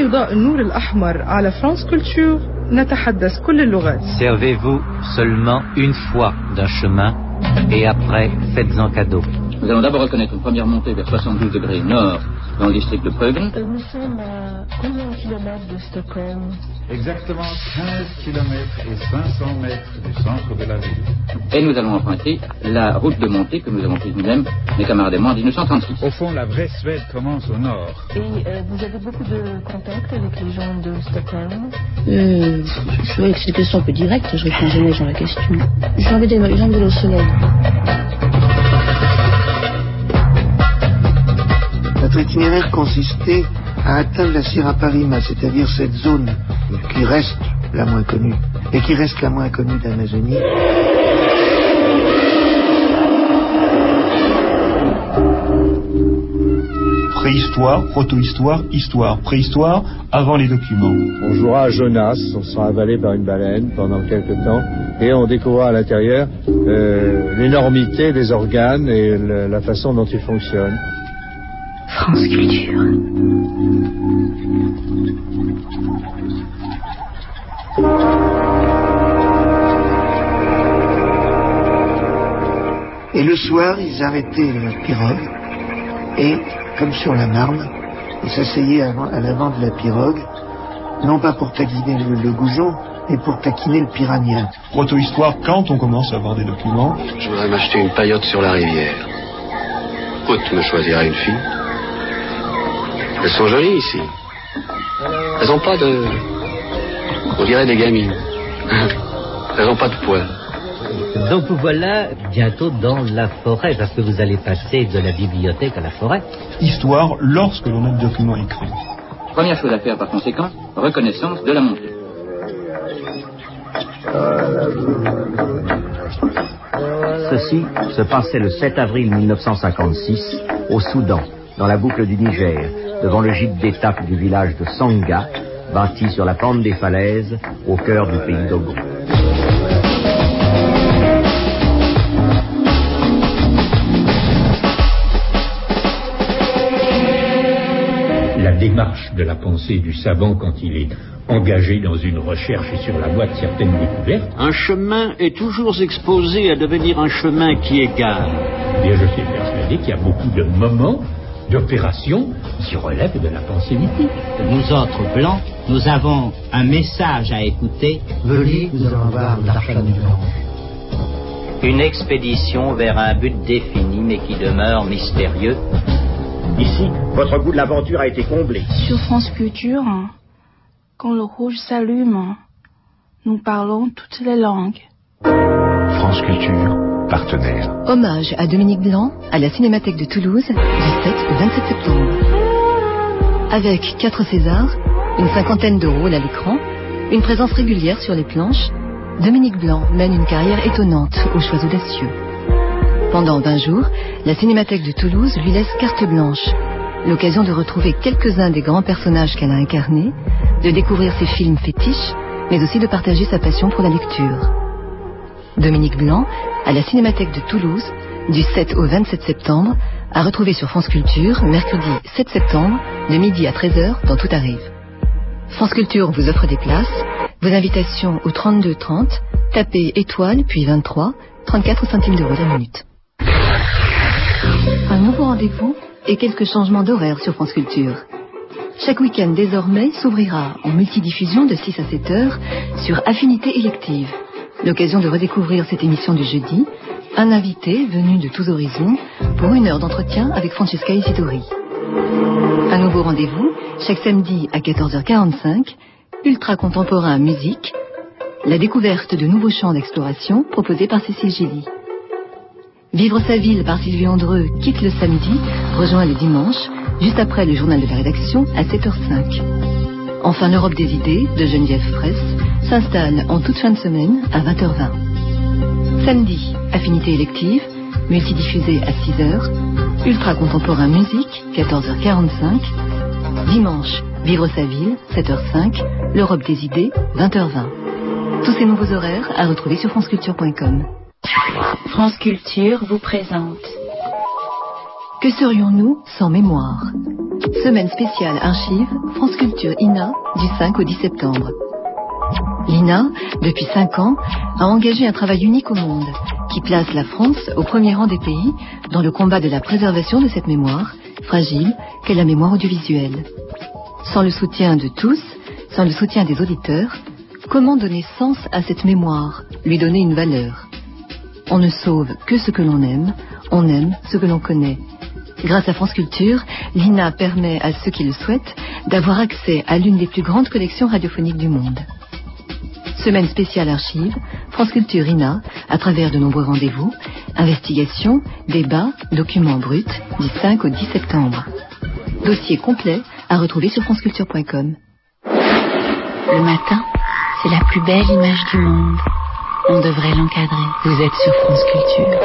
Speaker 7: يضاء النور الأحمر على فرانس كولتور نتحدث كل اللغات.
Speaker 9: Servez-vous seulement une fois d'un chemin et après faites-en cadeau.
Speaker 10: Nous allons d'abord reconnaître une première montée vers soixante-douze degrés nord dans le district de Prögen.
Speaker 11: Nous sommes à combien de kilomètres de Stockholm?
Speaker 6: Exactement quinze kilomètres et cinq cents mètres du centre de la ville.
Speaker 10: Et nous allons emprunter la route de montée que nous avons prise nous-mêmes, mes camarades et moi, en dix-neuf cent trente-six.
Speaker 6: Au fond, la vraie Suède commence au nord.
Speaker 11: Et euh, vous avez beaucoup de contacts avec les gens de Stockholm?
Speaker 12: euh, Je vois que c'est une question un peu directe, je réponds jamais dans la question. J'ai envie d'aller, j'ai envie d'aller au soleil.
Speaker 13: Notre itinéraire consistait à atteindre la Sierra Parima, c'est-à-dire cette zone qui reste la moins connue, et qui reste la moins connue d'Amazonie.
Speaker 14: Préhistoire, proto-histoire, histoire. Préhistoire, avant les documents.
Speaker 15: On jouera à Jonas, on sera avalé par une baleine pendant quelques temps, et on découvrira à l'intérieur euh, l'énormité des organes et le, la façon dont ils fonctionnent.
Speaker 4: France Culture.
Speaker 13: Et le soir, ils arrêtaient leur pirogue et, comme sur la Marne, ils s'asseyaient à l'avant de la pirogue, non pas pour taquiner le, le goujon, mais pour taquiner le piranha.
Speaker 14: Proto-histoire, quand on commence à avoir des documents.
Speaker 16: Je voudrais m'acheter une paillote sur la rivière. Ruth me choisira une fille. Elles sont jolies ici. Elles n'ont pas de... On dirait des gamines. Elles n'ont pas de poils.
Speaker 9: Donc vous voilà bientôt dans la forêt, parce que vous allez passer de la bibliothèque à la forêt.
Speaker 14: Histoire lorsque l'on a le document écrit.
Speaker 10: Première chose à faire par conséquent, reconnaissance de la montée.
Speaker 9: Ceci se passait le sept avril mille neuf cent cinquante-six au Soudan, dans la boucle du Niger, devant le gîte d'étape du village de Sanga, bâti sur la pente des falaises, au cœur du pays d'Ogo.
Speaker 17: La démarche de la pensée du savant quand il est engagé dans une recherche et sur la voie de certaines découvertes.
Speaker 18: Un chemin est toujours exposé à devenir un chemin qui égale.
Speaker 17: Bien, je suis persuadé qu'il y a beaucoup de moments, d'opérations qui relèvent de la pensée mythique.
Speaker 19: Nous autres blancs, nous avons un message à écouter.
Speaker 20: Venez, nous allons voir l'Archane blanc.
Speaker 9: Une expédition vers un but défini mais qui demeure mystérieux.
Speaker 21: Ici, votre goût de l'aventure a été comblé.
Speaker 22: Sur France Culture, quand le rouge s'allume, nous parlons toutes les langues.
Speaker 6: France Culture, partenaire.
Speaker 3: Hommage à Dominique Blanc à la Cinémathèque de Toulouse du sept au vingt-sept septembre. Avec quatre Césars, une cinquantaine de rôles à l'écran, une présence régulière sur les planches, Dominique Blanc mène une carrière étonnante aux choix audacieux. Pendant vingt jours, la Cinémathèque de Toulouse lui laisse carte blanche, l'occasion de retrouver quelques-uns des grands personnages qu'elle a incarnés, de découvrir ses films fétiches, mais aussi de partager sa passion pour la lecture. Dominique Blanc, à la Cinémathèque de Toulouse, du sept au vingt-sept septembre, à retrouver sur France Culture, mercredi sept septembre, de midi à treize heures, dans Tout arrive. France Culture vous offre des places, vos invitations au trente-deux trente, tapez étoile, puis vingt-trois, trente-quatre centimes d'euros la minute. Un nouveau rendez-vous et quelques changements d'horaire sur France Culture. Chaque week-end désormais s'ouvrira en multidiffusion de six à sept heures sur Affinité élective. L'occasion de redécouvrir cette émission du jeudi, un invité venu de tous horizons pour une heure d'entretien avec Francesca Isidori. Un nouveau rendez-vous chaque samedi à quatorze heures quarante-cinq, ultra contemporain musique, la découverte de nouveaux champs d'exploration proposés par Cécile Gély. Vivre sa ville par Sylvie Andreu quitte le samedi, rejoint le dimanche, juste après le journal de la rédaction à sept heures cinq. Enfin, l'Europe des idées de Geneviève Fraisse s'installe en toute fin de semaine à vingt heures vingt. Samedi, Affinité élective, multidiffusée à six heures, ultra contemporain musique, quatorze heures quarante-cinq. Dimanche, Vivre sa ville, sept heures cinq, l'Europe des idées, vingt heures vingt. Tous ces nouveaux horaires à retrouver sur franceculture point com.
Speaker 4: France Culture vous présente.
Speaker 3: Que serions-nous sans mémoire ?
Speaker 1: Semaine spéciale archive, France Culture I N A, du cinq au dix septembre. L'I N A, depuis cinq ans, a engagé un travail unique au monde, qui place la France au premier rang des pays dans le combat de la préservation de cette mémoire, fragile, qu'est la mémoire audiovisuelle. Sans le soutien de tous, sans le soutien des auditeurs, comment donner sens à cette mémoire, lui donner une valeur? On ne sauve que ce que l'on aime, on aime ce que l'on connaît. Grâce à France Culture, l'I N A permet à ceux qui le souhaitent d'avoir accès à l'une des plus grandes collections radiophoniques du monde. Semaine spéciale archive, France Culture I N A, à travers de nombreux rendez-vous, investigations, débats, documents bruts, du cinq au dix septembre. Dossier complet à retrouver sur franceculture point com.
Speaker 4: Le matin, c'est la plus belle image du monde. On devrait l'encadrer. Vous êtes sur France Culture.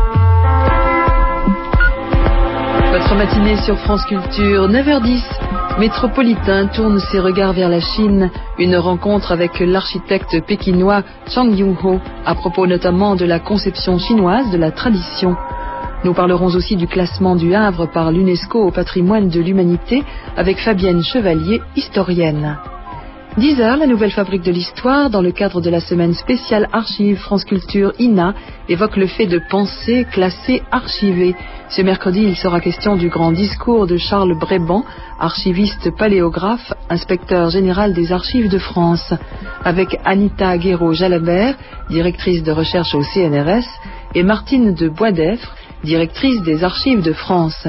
Speaker 2: Votre matinée sur France Culture, neuf heures dix. Métropolitain tourne ses regards vers la Chine. Une rencontre avec l'architecte pékinois Zhang Yunho à propos notamment de la conception chinoise de la tradition. Nous parlerons aussi du classement du Havre par l'UNESCO au patrimoine de l'humanité avec Fabienne Chevalier, historienne. dix heures, la nouvelle fabrique de l'histoire, dans le cadre de la semaine spéciale archive France Culture I N A, évoque le fait de penser, classer, archiver. Ce mercredi, il sera question du grand discours de Charles Bréban, archiviste paléographe, inspecteur général des archives de France, avec Anita Guéraud-Jalabert, directrice de recherche au C N R S, et Martine de Boisdeffre, directrice des archives de France.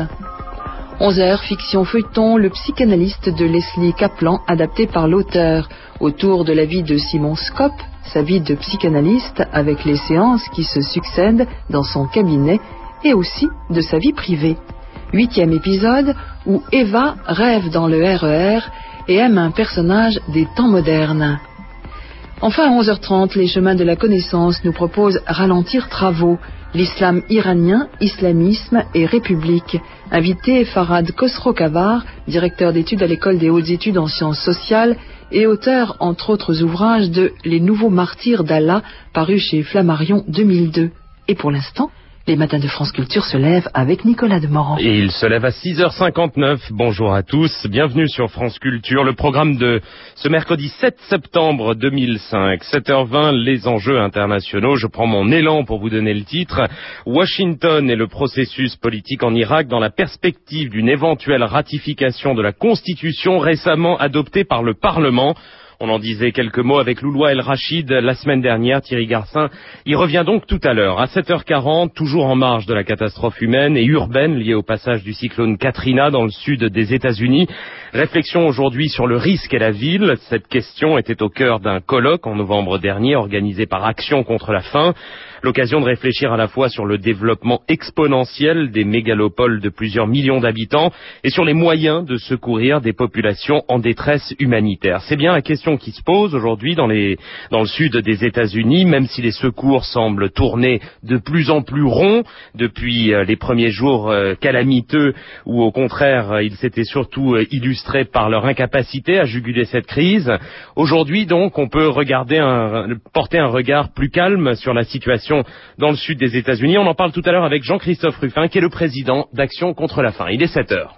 Speaker 2: onze heures, fiction feuilleton, le psychanalyste de Leslie Kaplan, adapté par l'auteur, autour de la vie de Simon Skop, sa vie de psychanalyste, avec les séances qui se succèdent dans son cabinet, et aussi de sa vie privée. Huitième épisode, où Eva rêve dans le R E R et aime un personnage des temps modernes. Enfin, à onze heures trente, les chemins de la connaissance nous proposent Ralentir travaux, l'islam iranien, islamisme et république. Invité Farhad Khosrow-Kavar, directeur d'études à l'école des hautes études en sciences sociales et auteur, entre autres ouvrages, de Les nouveaux martyrs d'Allah, paru chez Flammarion deux mille deux. Et pour l'instant, les matins de France Culture se lèvent avec Nicolas Demorand.
Speaker 23: Et il se lève à six heures cinquante-neuf. Bonjour à tous, bienvenue sur France Culture. Le programme de ce mercredi sept septembre deux mille cinq, sept heures vingt, les enjeux internationaux. Je prends mon élan pour vous donner le titre. Washington et le processus politique en Irak dans la perspective d'une éventuelle ratification de la Constitution récemment adoptée par le Parlement. On en disait quelques mots avec Louloua El Rachid la semaine dernière. Thierry Garcin y revient donc tout à l'heure. À sept heures quarante, toujours en marge de la catastrophe humaine et urbaine liée au passage du cyclone Katrina dans le sud des États-Unis. Réflexion aujourd'hui sur le risque et la ville. Cette question était au cœur d'un colloque en novembre dernier organisé par Action contre la faim. L'occasion de réfléchir à la fois sur le développement exponentiel des mégalopoles de plusieurs millions d'habitants et sur les moyens de secourir des populations en détresse humanitaire. C'est bien la question qui se pose aujourd'hui dans les, dans le sud des États-Unis, même si les secours semblent tourner de plus en plus rond depuis les premiers jours calamiteux où au contraire ils s'étaient surtout illustrés par leur incapacité à juguler cette crise. Aujourd'hui donc on peut regarder un, porter un regard plus calme sur la situation dans le sud des États-Unis. On en parle tout à l'heure avec Jean-Christophe Ruffin, qui est le président d'Action contre la faim. Il est sept heures.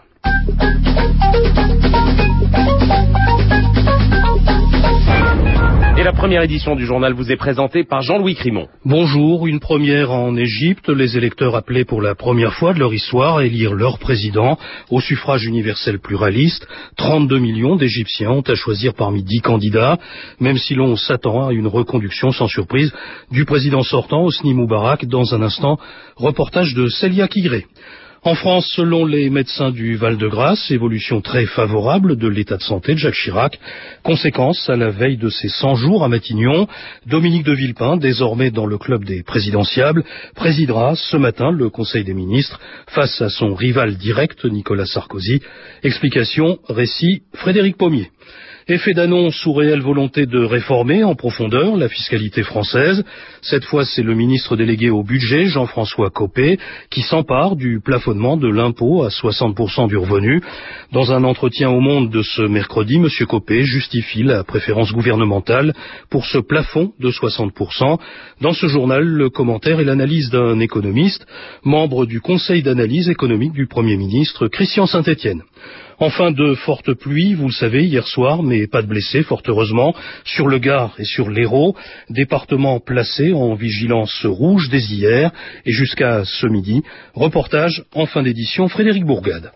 Speaker 23: Et la première édition du journal vous est présentée par Jean-Louis Crimon.
Speaker 24: Bonjour, une première en Égypte. Les électeurs appelaient pour la première fois de leur histoire à élire leur président au suffrage universel pluraliste. trente-deux millions d'Égyptiens ont à choisir parmi dix candidats, même si l'on s'attend à une reconduction sans surprise du président sortant, Hosni Moubarak. Dans un instant, reportage de Célia Kigré. En France, selon les médecins du Val-de-Grâce, évolution très favorable de l'état de santé de Jacques Chirac. Conséquence, à la veille de ses cent jours à Matignon, Dominique de Villepin, désormais dans le club des présidentiables, présidera ce matin le Conseil des ministres face à son rival direct, Nicolas Sarkozy. Explication, récit, Frédéric Pommier. Effet d'annonce ou réelle volonté de réformer en profondeur la fiscalité française. Cette fois, c'est le ministre délégué au budget, Jean-François Copé, qui s'empare du plafonnement de l'impôt à soixante pour cent du revenu. Dans un entretien au Monde de ce mercredi, M. Copé justifie la préférence gouvernementale pour ce plafond de soixante pour cent. Dans ce journal, le commentaire et l'analyse d'un économiste, membre du Conseil d'analyse économique du Premier ministre, Christian Saint-Étienne. Enfin, de fortes pluies, vous le savez, hier soir, mais pas de blessés, fort heureusement, sur le Gard et sur l'Hérault, départements placés en vigilance rouge dès hier et jusqu'à ce midi. Reportage en fin d'édition, Frédéric Bourgade.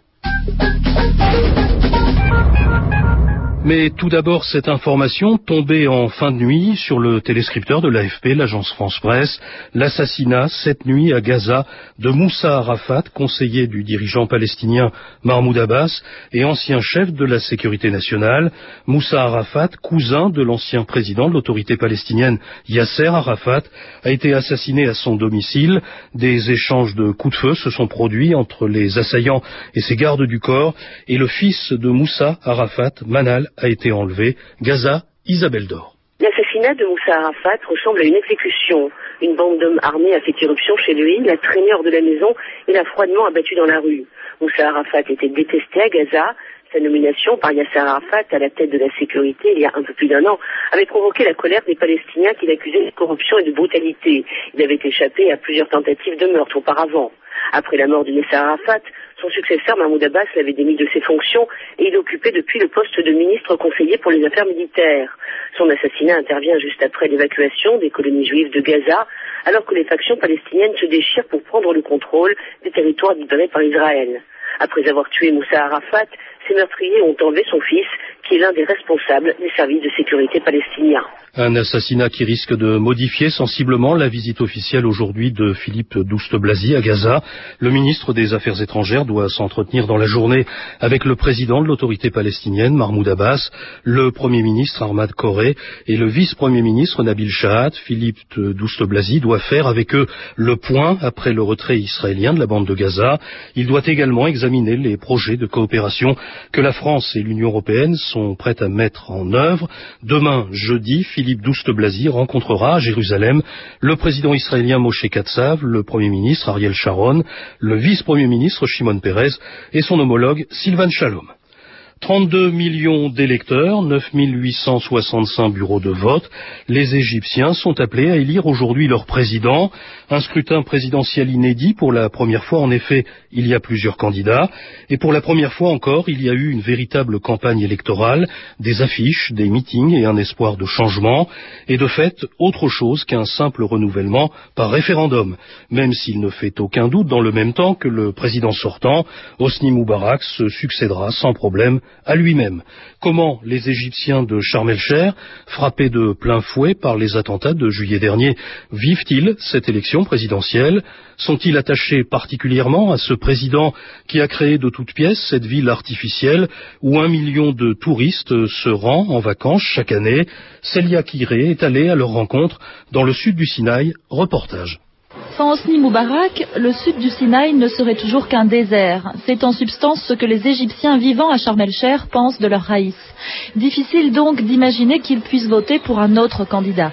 Speaker 24: Mais tout d'abord, cette information tombée en fin de nuit sur le téléscripteur de l'A F P, l'agence France-Presse, l'assassinat cette nuit à Gaza de Moussa Arafat, conseiller du dirigeant palestinien Mahmoud Abbas et ancien chef de la sécurité nationale. Moussa Arafat, cousin de l'ancien président de l'autorité palestinienne Yasser Arafat, a été assassiné à son domicile. Des échanges de coups de feu se sont produits entre les assaillants et ses gardes du corps et le fils de Moussa Arafat, Manal, a été enlevé. Gaza, Isabelle Dor.
Speaker 5: L'assassinat de Moussa Arafat ressemble à une exécution. Une bande d'hommes armés a fait irruption chez lui, l'a traîné hors de la maison et l'a froidement abattu dans la rue. Moussa Arafat était détesté à Gaza. Sa nomination par Yasser Arafat à la tête de la sécurité il y a un peu plus d'un an avait provoqué la colère des Palestiniens qui l'accusaient de corruption et de brutalité. Il avait échappé à plusieurs tentatives de meurtre auparavant. Après la mort de Yasser Arafat, son successeur Mahmoud Abbas l'avait démis de ses fonctions et il occupait depuis le poste de ministre conseiller pour les affaires militaires. Son assassinat intervient juste après l'évacuation des colonies juives de Gaza, alors que les factions palestiniennes se déchirent pour prendre le contrôle des territoires libérés par Israël. Après avoir tué Moussa Arafat, ces meurtriers ont enlevé son fils, qui est l'un des responsables des services de sécurité palestiniens.
Speaker 24: Un assassinat qui risque de modifier sensiblement la visite officielle aujourd'hui de Philippe Douste-Blazy à Gaza. Le ministre des Affaires étrangères doit s'entretenir dans la journée avec le président de l'autorité palestinienne, Mahmoud Abbas, le premier ministre Ahmad Koré et le vice-premier ministre Nabil Shahat. Philippe Douste-Blazy doit faire avec eux le point après le retrait israélien de la bande de Gaza. Il doit également examiner les projets de coopération que la France et l'Union européenne sont prêtes à mettre en œuvre. Demain, jeudi, Philippe Douste-Blazy rencontrera à Jérusalem le président israélien Moshe Katsav, le premier ministre Ariel Sharon, le vice-premier ministre Shimon Peres et son homologue Sylvan Shalom. trente-deux millions d'électeurs, neuf mille huit cent soixante-cinq bureaux de vote. Les Égyptiens sont appelés à élire aujourd'hui leur président. Un scrutin présidentiel inédit pour la première fois. En effet, il y a plusieurs candidats. Et pour la première fois encore, il y a eu une véritable campagne électorale, des affiches, des meetings et un espoir de changement. Et de fait, autre chose qu'un simple renouvellement par référendum. Même s'il ne fait aucun doute dans le même temps que le président sortant, Hosni Moubarak, se succédera sans problème à lui-même. Comment les Égyptiens de Sharm el-Sheikh, frappés de plein fouet par les attentats de juillet dernier, vivent-ils cette élection présidentielle? Sont-ils attachés particulièrement à ce président qui a créé de toutes pièces cette ville artificielle où un million de touristes se rend en vacances chaque année? Célia Kiré est allée à leur rencontre dans le sud du Sinaï. Reportage.
Speaker 7: Sans Hosni Moubarak, le sud du Sinaï ne serait toujours qu'un désert. C'est en substance ce que les Égyptiens vivant à Sharm el-Sheikh pensent de leur raïs. Difficile donc d'imaginer qu'ils puissent voter pour un autre candidat.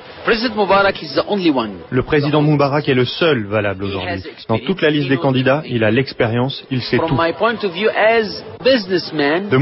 Speaker 8: Le président Moubarak est le seul valable aujourd'hui. Dans toute la liste des candidats, il a l'expérience, il sait tout. De